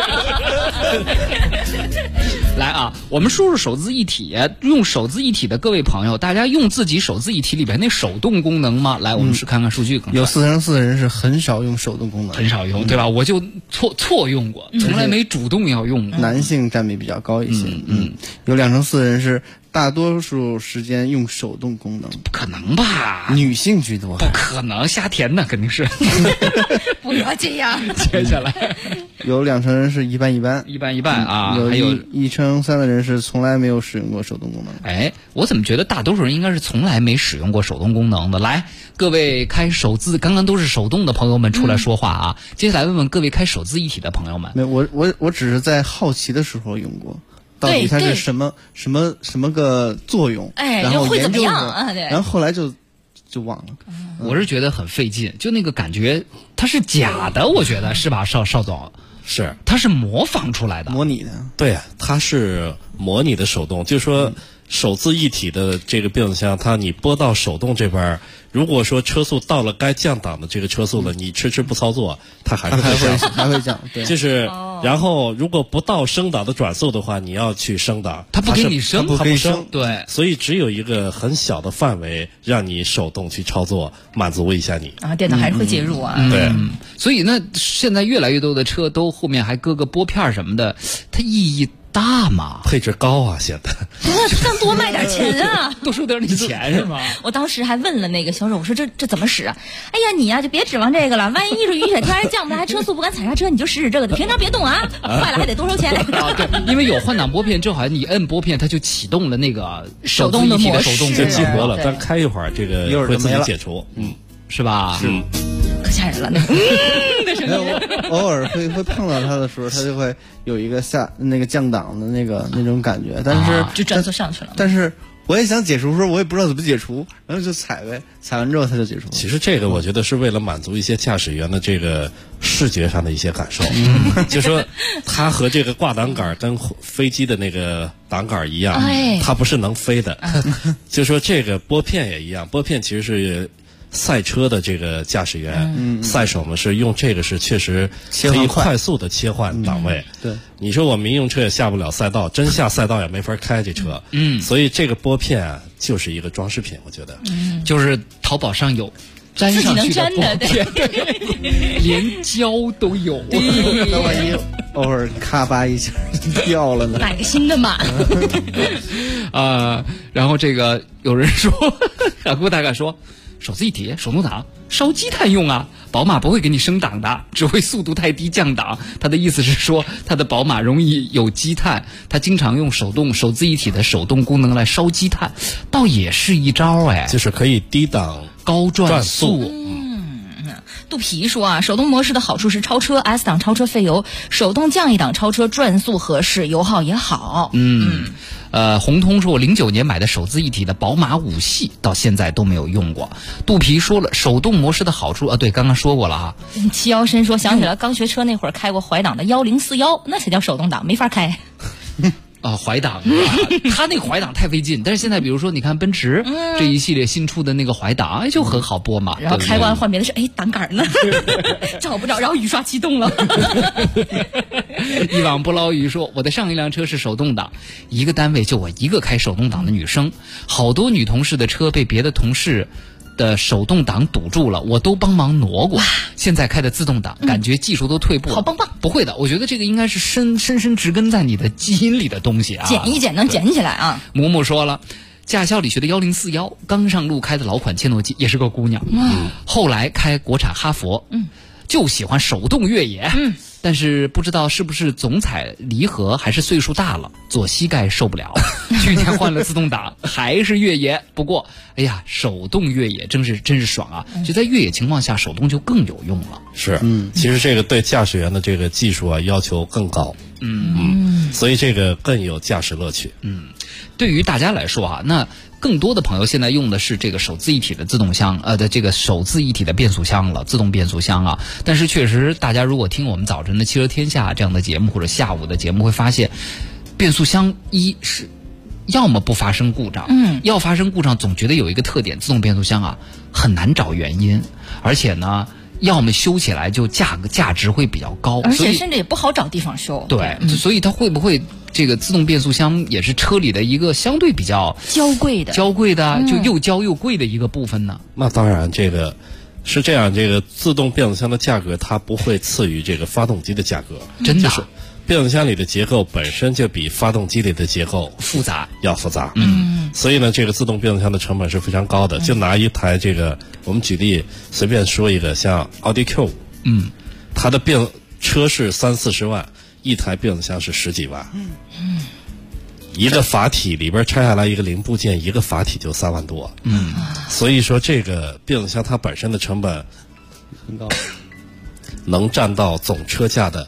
来啊，我们说说手自一体，用手自一体的各位朋友，大家用自己手自一体里边那手动功能吗？来，我们是看看数据。 有44%人是很少用手动功能， 很少用，对吧？我就错用过，从来没主动要用。 男性占比比较高一些，有24%人是。大多数时间用手动功能， 不可能吧？ 女性居多， 不可能，瞎填的肯定是。 不要这样。 接下来有2成人是一般啊， 还有1成3的人是从来没有使用过手动功能。 哎，我怎么觉得大多数人应该是从来没使用过手动功能的？来，各位开手自刚刚都是手动的朋友们出来说话啊！接下来问问各位开手自一体的朋友们。 没，我只是在好奇的时候用过。到底它是什么个作用？然后会怎么样啊？然后后来就忘了。 我是觉得很费劲，就那个感觉它是假的，我觉得是吧，邵总？ 是， 它是模仿出来的， 模拟的。 对，它是模拟的手动，就是说手自一体的这个变速箱，你拨到手动这边，如果说车速到了该降档的这个车速了，你迟迟不操作，它还会降。对， 就是，然后如果不到升档的转速的话，你要去升档， 它不给你升， 它不升。 对， 所以只有一个很小的范围让你手动去操作，满足一下你。 电脑还是会介入啊。 对， 所以呢，现在越来越多的车都后面还搁个拨片什么的，它意义大吗？ 配置高啊，现在。 更多卖点钱啊， 多收点你钱是吗？ 我当时还问了那个销售，我说这怎么使啊？哎呀，你呀就别指望这个了，万一一是雨雪天降不来车速不敢踩刹车，你就试试这个的，平常别动啊，坏了还得多收钱。 对，因为有换挡拨片，正好你摁拨片，它就启动了那个手动的模式， 就激活了。但开一会儿这个会自己解除， 是吧？ 是。 可吓人了，那的声音。 偶尔会碰到它的时候，它就会有一个降档的那种感觉，但是就转速上去了。 但是我也想解除的时候，我也不知道怎么解除，然后就踩呗，踩完之后它就解除。 其实这个我觉得是为了满足一些驾驶员的这个视觉上的一些感受，就说它和这个挂挡杆跟飞机的那个挡杆一样，它不是能飞的。就说这个拨片也一样，拨片其实是赛车的这个驾驶员，赛手们是用这个是确实可以快速的切换档位。 对， 你说我民用车也下不了赛道，真下赛道也没法开这车。所以这个拨片啊，就是一个装饰品，我觉得。 就是淘宝上有粘上去的拨片，连胶都有。 那万一偶尔咔吧一下掉了呢？ 买个新的嘛。 然后这个有人说，小顾大概说。手自一体手动挡烧积碳用啊，宝马不会给你升档的，只会速度太低降档。他的意思是说，他的宝马容易有积碳，他经常用手自一体的手动功能来烧积碳，倒也是一招哎， 就是可以低档高转速。 肚皮说啊，手动模式的好处是超车 S 档超车费油，手动降一档超车转速合适，油耗也好。 红通说，我09年买的手自一体的宝马5系到现在都没有用过。肚皮说了，手动模式的好处对，刚刚说过了啊。 七腰身说，想起了刚学车那会儿开过怀档的1041，那才叫手动挡，没法开。 怀档，它那个怀档太费劲，但是现在比如说你看奔驰这一系列新出的那个怀档，就很好拨嘛。 然后开关换别的是，档杆呢？找不着，然后雨刷启动了。 一往不捞鱼说，我的上一辆车是手动挡，一个单位就我一个开手动挡的女生，好多女同事的车被别的同事的手动挡堵住了，我都帮忙挪过。现在开的自动挡，感觉技术都退步了。 好棒棒！ 不会的，我觉得这个应该是深深植根在你的基因里的东西啊。 捡一捡能捡起来啊！ 母母说了，驾校里学的1041，刚上路开的老款切诺基，也是个姑娘。后来开国产哈佛，就喜欢手动越野。但是不知道是不是总踩离合，还是岁数大了，左膝盖受不了。去年换了自动挡，还是越野。不过，哎呀，手动越野真是爽啊！就在越野情况下，手动就更有用了。 是，其实这个对驾驶员的这个技术啊要求更高。所以这个更有驾驶乐趣。 对于大家来说啊，那更多的朋友现在用的是这个手自一体的自动箱，这个手自一体的变速箱了，自动变速箱啊。但是确实，大家如果听我们早晨的汽车天下这样的节目或者下午的节目，会发现，变速箱一是要么不发生故障，要发生故障，总觉得有一个特点，自动变速箱啊很难找原因，而且呢，要么修起来就价值会比较高， 而且甚至也不好找地方修。 对，所以它会不会？这个自动变速箱也是车里的一个相对比较娇贵的， 就又娇又贵的一个部分呢。 那当然，这个是这样，这个自动变速箱的价格它不会次于这个发动机的价格， 真的。 变速箱里的结构本身就比发动机里的结构要复杂。所以呢，这个自动变速箱的成本是非常高的。就拿一台这个，我们举例随便说一个，像奥迪 Q5，它的车是30-40万。一台变速箱是10几万，一个阀体里边拆下来一个零部件，一个阀体就3万多，所以说这个变速箱它本身的成本很高， 能占到总车价的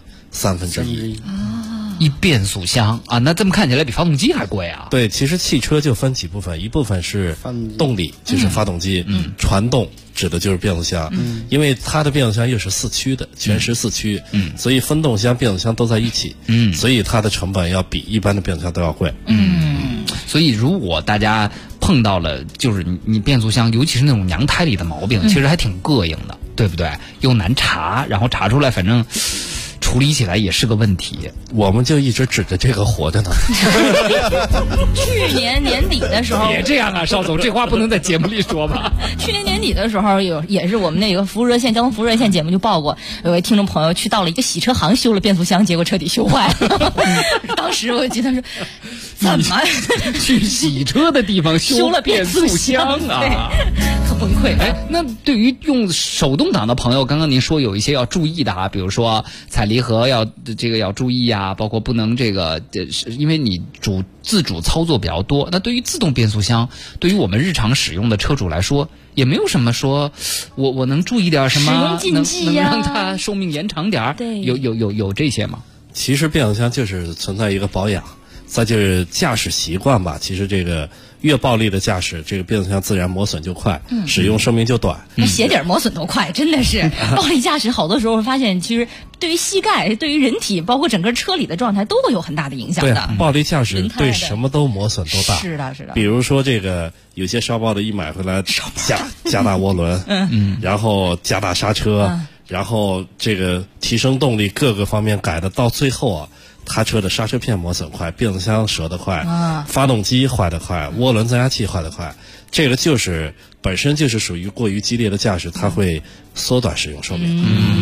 1/3。 一变速箱啊，那这么看起来比发动机还贵啊？ 对，其实汽车就分几部分，一部分是动力，就是发动机，传动。 指的就是变速箱，因为它的变速箱又是4驱的，全时4驱，所以分动箱、变速箱都在一起，所以它的成本要比一般的变速箱都要贵。 所以如果大家碰到了就是你变速箱，尤其是那种娘胎里的毛病，其实还挺膈应的，对不对？又难查，然后查出来，反正处理起来也是个问题。 我们就一直指着这个活着呢。 去年年底的时候， 别这样啊，邵总，这话不能在节目里说吧？ 去年年底的时候，也是我们那个服务热线交通服务热线节目就报过，有位听众朋友去到了一个洗车行修了变速箱，结果彻底修坏了。当时我记得说，怎么去洗车的地方修了变速箱啊？ 可崩溃了。 哎，那对于用手动挡的朋友，刚刚您说有一些要注意的啊，比如说踩离合要注意啊，包括不能因为你自主操作比较多。那对于自动变速箱，对于我们日常使用的车主来说，也没有什么说我能注意点什么，能让它寿命延长点。对，有这些吗？ 其实变速箱就是存在一个保养，再就是驾驶习惯吧。其实这个越暴力的驾驶，这个变速箱自然磨损就快，使用寿命就短。 那鞋底磨损都快，真的是暴力驾驶，好多时候发现其实对于膝盖、对于人体，包括整个车里的状态都会有很大的影响的。 对，暴力驾驶对什么都磨损都大。 是的，是的。 比如说这个有些烧爆的，一买回来加大涡轮，然后加大刹车，然后这个提升动力各个方面改的，到最后啊。他车的刹车片磨损快，变速箱折得快，发动机坏得快，涡轮增压器坏得快，这个本身就是属于过于激烈的驾驶，它会缩短使用寿命。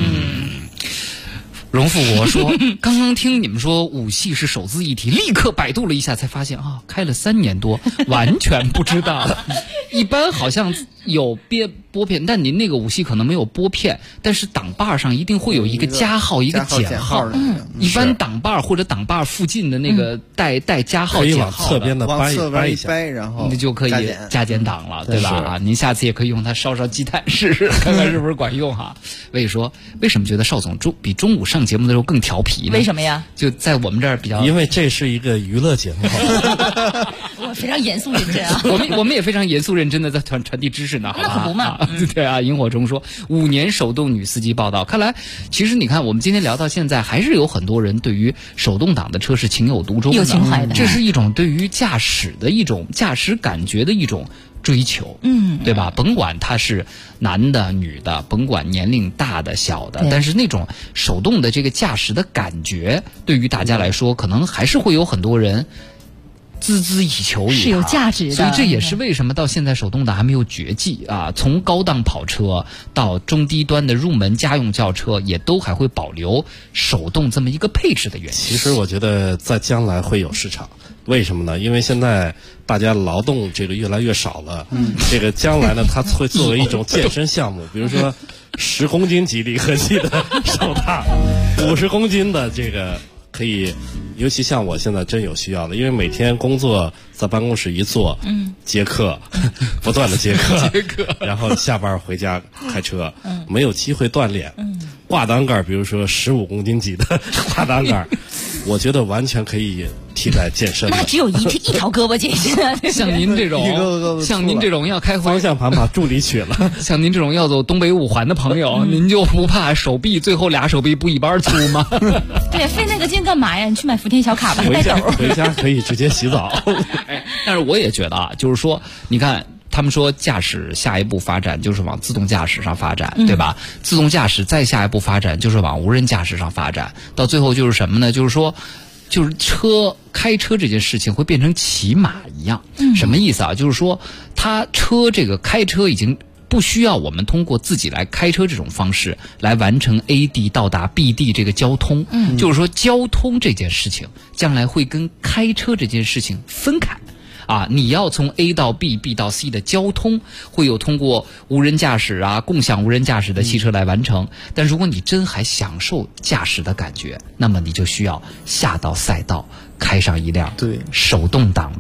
荣富国说，刚刚听你们说五系是手自一体，立刻百度了一下，才发现啊，开了3年多，完全不知道。一般好像有拨片，但您那个五系可能没有拨片，但是挡把上一定会有一个加号一个减号。一般挡把或者挡把附近的那个带加号减号的， 可以往侧边的掰一下， 然后那就可以加减档了，对吧？啊，您下次也可以用它烧积碳试试，看看是不是管用哈。所以说，为什么觉得邵总比中午上节目的时候更调皮呢？ 为什么呀？ 就在我们这儿比较， 因为这是一个娱乐节目。 我非常严肃认真啊。 我们也非常严肃认真的在传递知识呢。 那可不嘛。 对啊，萤火虫说5年手动女司机报道，看来其实你看我们今天聊到现在，还是有很多人对于手动挡的车是情有独钟的， 有情怀的。 这是一种对于驾驶的一种驾驶感觉的一种追求，对吧？甭管他是男的女的，甭管年龄大的小的，但是那种手动的这个驾驶的感觉，对于大家来说，可能还是会有很多人孜孜以求于它， 是有价值的。 所以这也是为什么到现在手动挡还没有绝迹啊。从高档跑车到中低端的入门家用轿车，也都还会保留手动这么一个配置的原因。 其实我觉得在将来会有市场。为什么呢？因为现在大家劳动这个越来越少了，这个将来呢，它会作为一种健身项目，比如说10公斤级离合器的手踏，50公斤的这个可以，尤其像我现在真有需要的，因为每天工作在办公室一坐，接客，不断的接客，然后下班回家开车，没有机会锻炼，挂档杆，比如说15公斤级的挂档杆，我觉得完全可以替代健身。 那只有一条胳膊健身。 像您这种要开方向盘把助理取了， 像您这种要走东北5环的朋友，您就不怕最后2手臂不一般粗吗？ 对，费那个劲干嘛呀？你去买福田小卡吧， 带斗。回家可以直接洗澡。 但是我也觉得啊，就是说，你看。他们说驾驶下一步发展就是往自动驾驶上发展，对吧？自动驾驶再下一步发展就是往无人驾驶上发展，到最后就是什么呢？就是说，就是开车这件事情会变成骑马一样。什么意思啊？就是说，这个开车已经不需要我们通过自己来开车这种方式来完成 A 地到达 B 地这个交通。就是说，交通这件事情将来会跟开车这件事情分开。你要从 A 到 B、B 到 C 的交通会有通过无人驾驶共享无人驾驶的汽车来完成。但如果你真还享受驾驶的感觉，那么你就需要下到赛道开上一辆手动挡的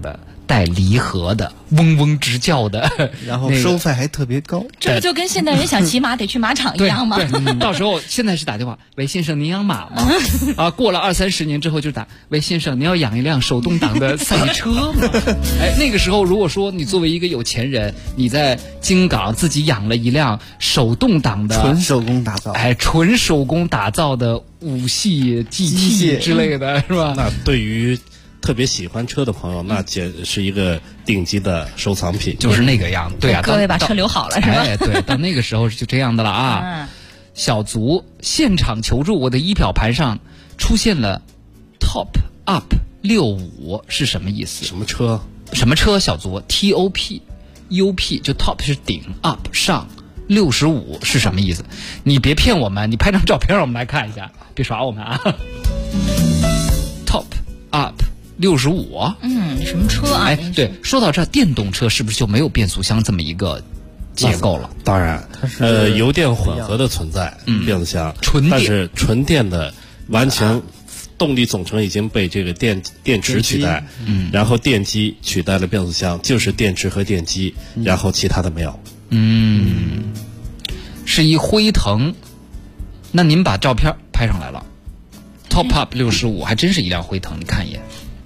带离合的，嗡嗡直叫的， 然后收费还特别高。 这不就跟现代人想骑马得去马场一样吗？ 对，到时候现在是打电话，喂先生您养马吗？啊，过了20-30年之后就打，喂先生您要养一辆手动挡的赛车吗？哎，那个时候如果说你作为一个有钱人，你在京港自己养了一辆手动挡的纯手工打造， 纯手工打造的5系 GT 之类的，是吧？ 那对于特别喜欢车的朋友，那简是一个顶级的收藏品， 就是那个样。对啊， 各位把车留好了是吧？ 哎，对，到那个时候就这样的了啊。小卒现场求助，我的仪表盘上出现了 Top Up 65是什么意思？ 什么车？ 什么车？小卒 TOP UP 就 Top 是顶 ，Up 上65是什么意思？你别骗我们，你拍张照片让我们来看一下，别耍我们啊。Top Up 65， 什么车啊？ 哎，对，说到这，电动车是不是就没有变速箱这么一个结构了？ 当然，油电混合的存在，变速箱，但是纯电的完全动力总成已经被这个电池取代，然后电机取代了变速箱，就是电池和电机，然后其他的没有。 是一辉腾，那您把照片拍上来了。Top Up 65还真是一辆辉腾，你看一眼。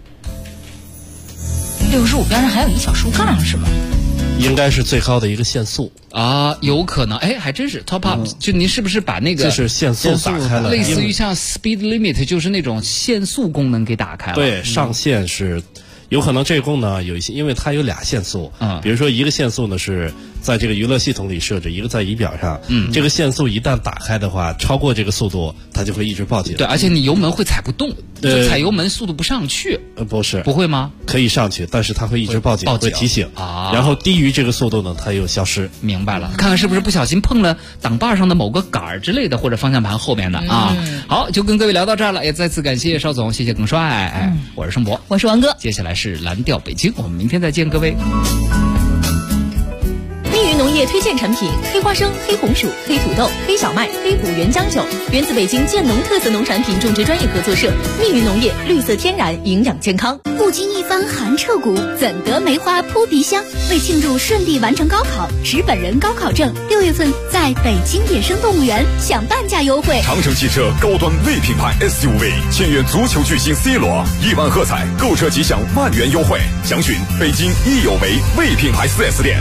65边上还有一小竖杠是吗？ 应该是最高的一个限速啊，有可能。哎，还真是 Top Up，就您是不是把那个就是限速打开了， 类似于像 Speed Limit， 就是那种限速功能给打开了。 对，上限是。有可能这个功能有一些，因为它有俩限速，比如说一个限速呢是在这个娱乐系统里设置，一个在仪表上，这个限速一旦打开的话，超过这个速度，它就会一直报警。 对，而且你油门会踩不动，就踩油门速度不上去。 不是， 不会吗？ 可以上去，但是它会一直报警，会提醒啊。 然后低于这个速度呢，它又消失。 明白了，看看是不是不小心碰了挡把上的某个杆儿之类的，或者方向盘后面的啊。好，就跟各位聊到这儿了，也再次感谢邵总，谢谢耿帅，我是盛博， 我是王哥， 接下来是蓝调北京，我们明天再见，各位。 密云农业推荐产品：黑花生、黑红薯、黑土豆、黑小麦、黑五原浆酒，源自北京建农特色农产品种植专业合作社。密云农业，绿色天然，营养健康。 不经一番寒彻骨，怎得梅花扑鼻香？为庆祝顺利完成高考，持本人高考证，6月份在北京野生动物园享半价优惠。 长城汽车高端魏品牌 SUV 签约足球巨星 C 罗，1万喝彩，购车即享万元优惠。详询北京益有为魏品牌 4S 店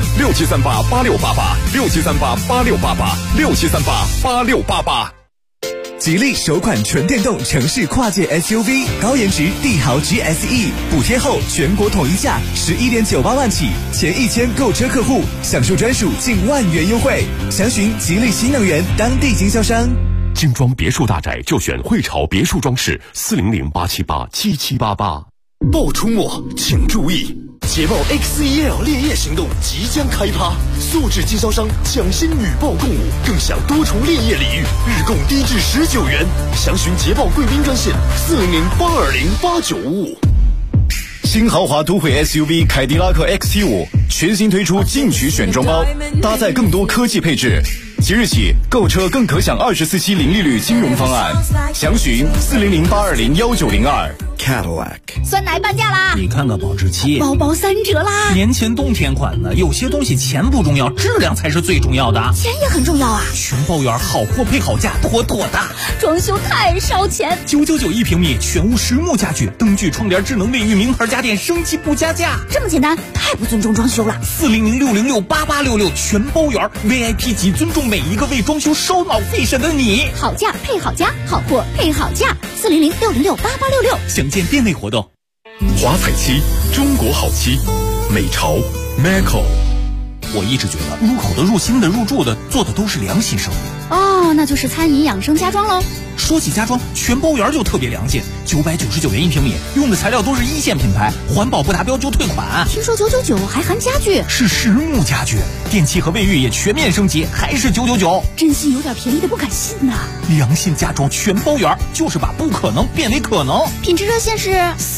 ，67388688，67388688，67388688。 吉利首款纯电动城市跨界 SUV 高颜值帝豪 GSE， 补贴后全国统一价11.98万起，前1000购车客户享受专属近万元优惠。详询吉利新能源当地经销商。 精装别墅大宅就选汇潮别墅装饰，400-878-7788。 报出没，请注意！捷豹 XEL 烈焰行动即将开趴，素质经销商抢先女豹共舞，更享多重烈焰礼遇，日供低至19元。详询捷豹贵宾专线400-820-8955。 新豪华都会 SUV 凯迪拉克 XT5 全新推出进取选装包，搭载更多科技配置。即日起购车更可享24期零利率金融方案，详询400-820-1902。 Cadillac 酸奶半价啦！ 你看看保质期， 包包3折啦！ 年前冬天款的，有些东西钱不重要，质量才是最重要的。 钱也很重要啊！ 全包圆，好货配好价，妥妥的。 装修太烧钱 ，999一平米，全屋实木家具，灯具、窗帘、智能卫浴，名牌家电，升级不加价。 这么简单，太不尊重装修了。 400-606-8866，全包圆 VIP 级，尊重每一个为装修烧脑费神的你。 好价配好家，好货配好价，400-606-8866。 详见店内活动。 华彩漆，中国好漆，美潮 Meco。 我一直觉得入口的、入心的、入住的，做的都是良心生意。 哦，那就是餐饮养生家装喽。 说起家装，全包圆就特别良心，999元一平米，用的材料都是1线品牌，环保不达标就退款。 听说999还含家具， 是实木家具，电器和卫浴也全面升级，还是999， 真心有点便宜的不敢信呐。 良心家装全包圆，就是把不可能变为可能。 品质热线是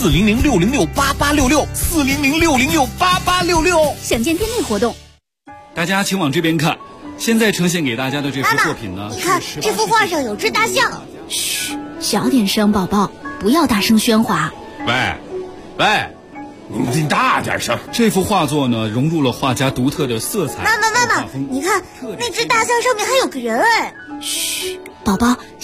400-606-8866，400-606-8866。 详见店内活动。 大家请往这边看，现在呈现给大家的这幅作品呢， 你看这幅画上有只大象。嘘，小点声，宝宝，不要大声喧哗。 喂， 你大点声。这幅画作呢，融入了画家独特的色彩。 妈妈，你看那只大象上面还有个人哎。 嘘，宝宝。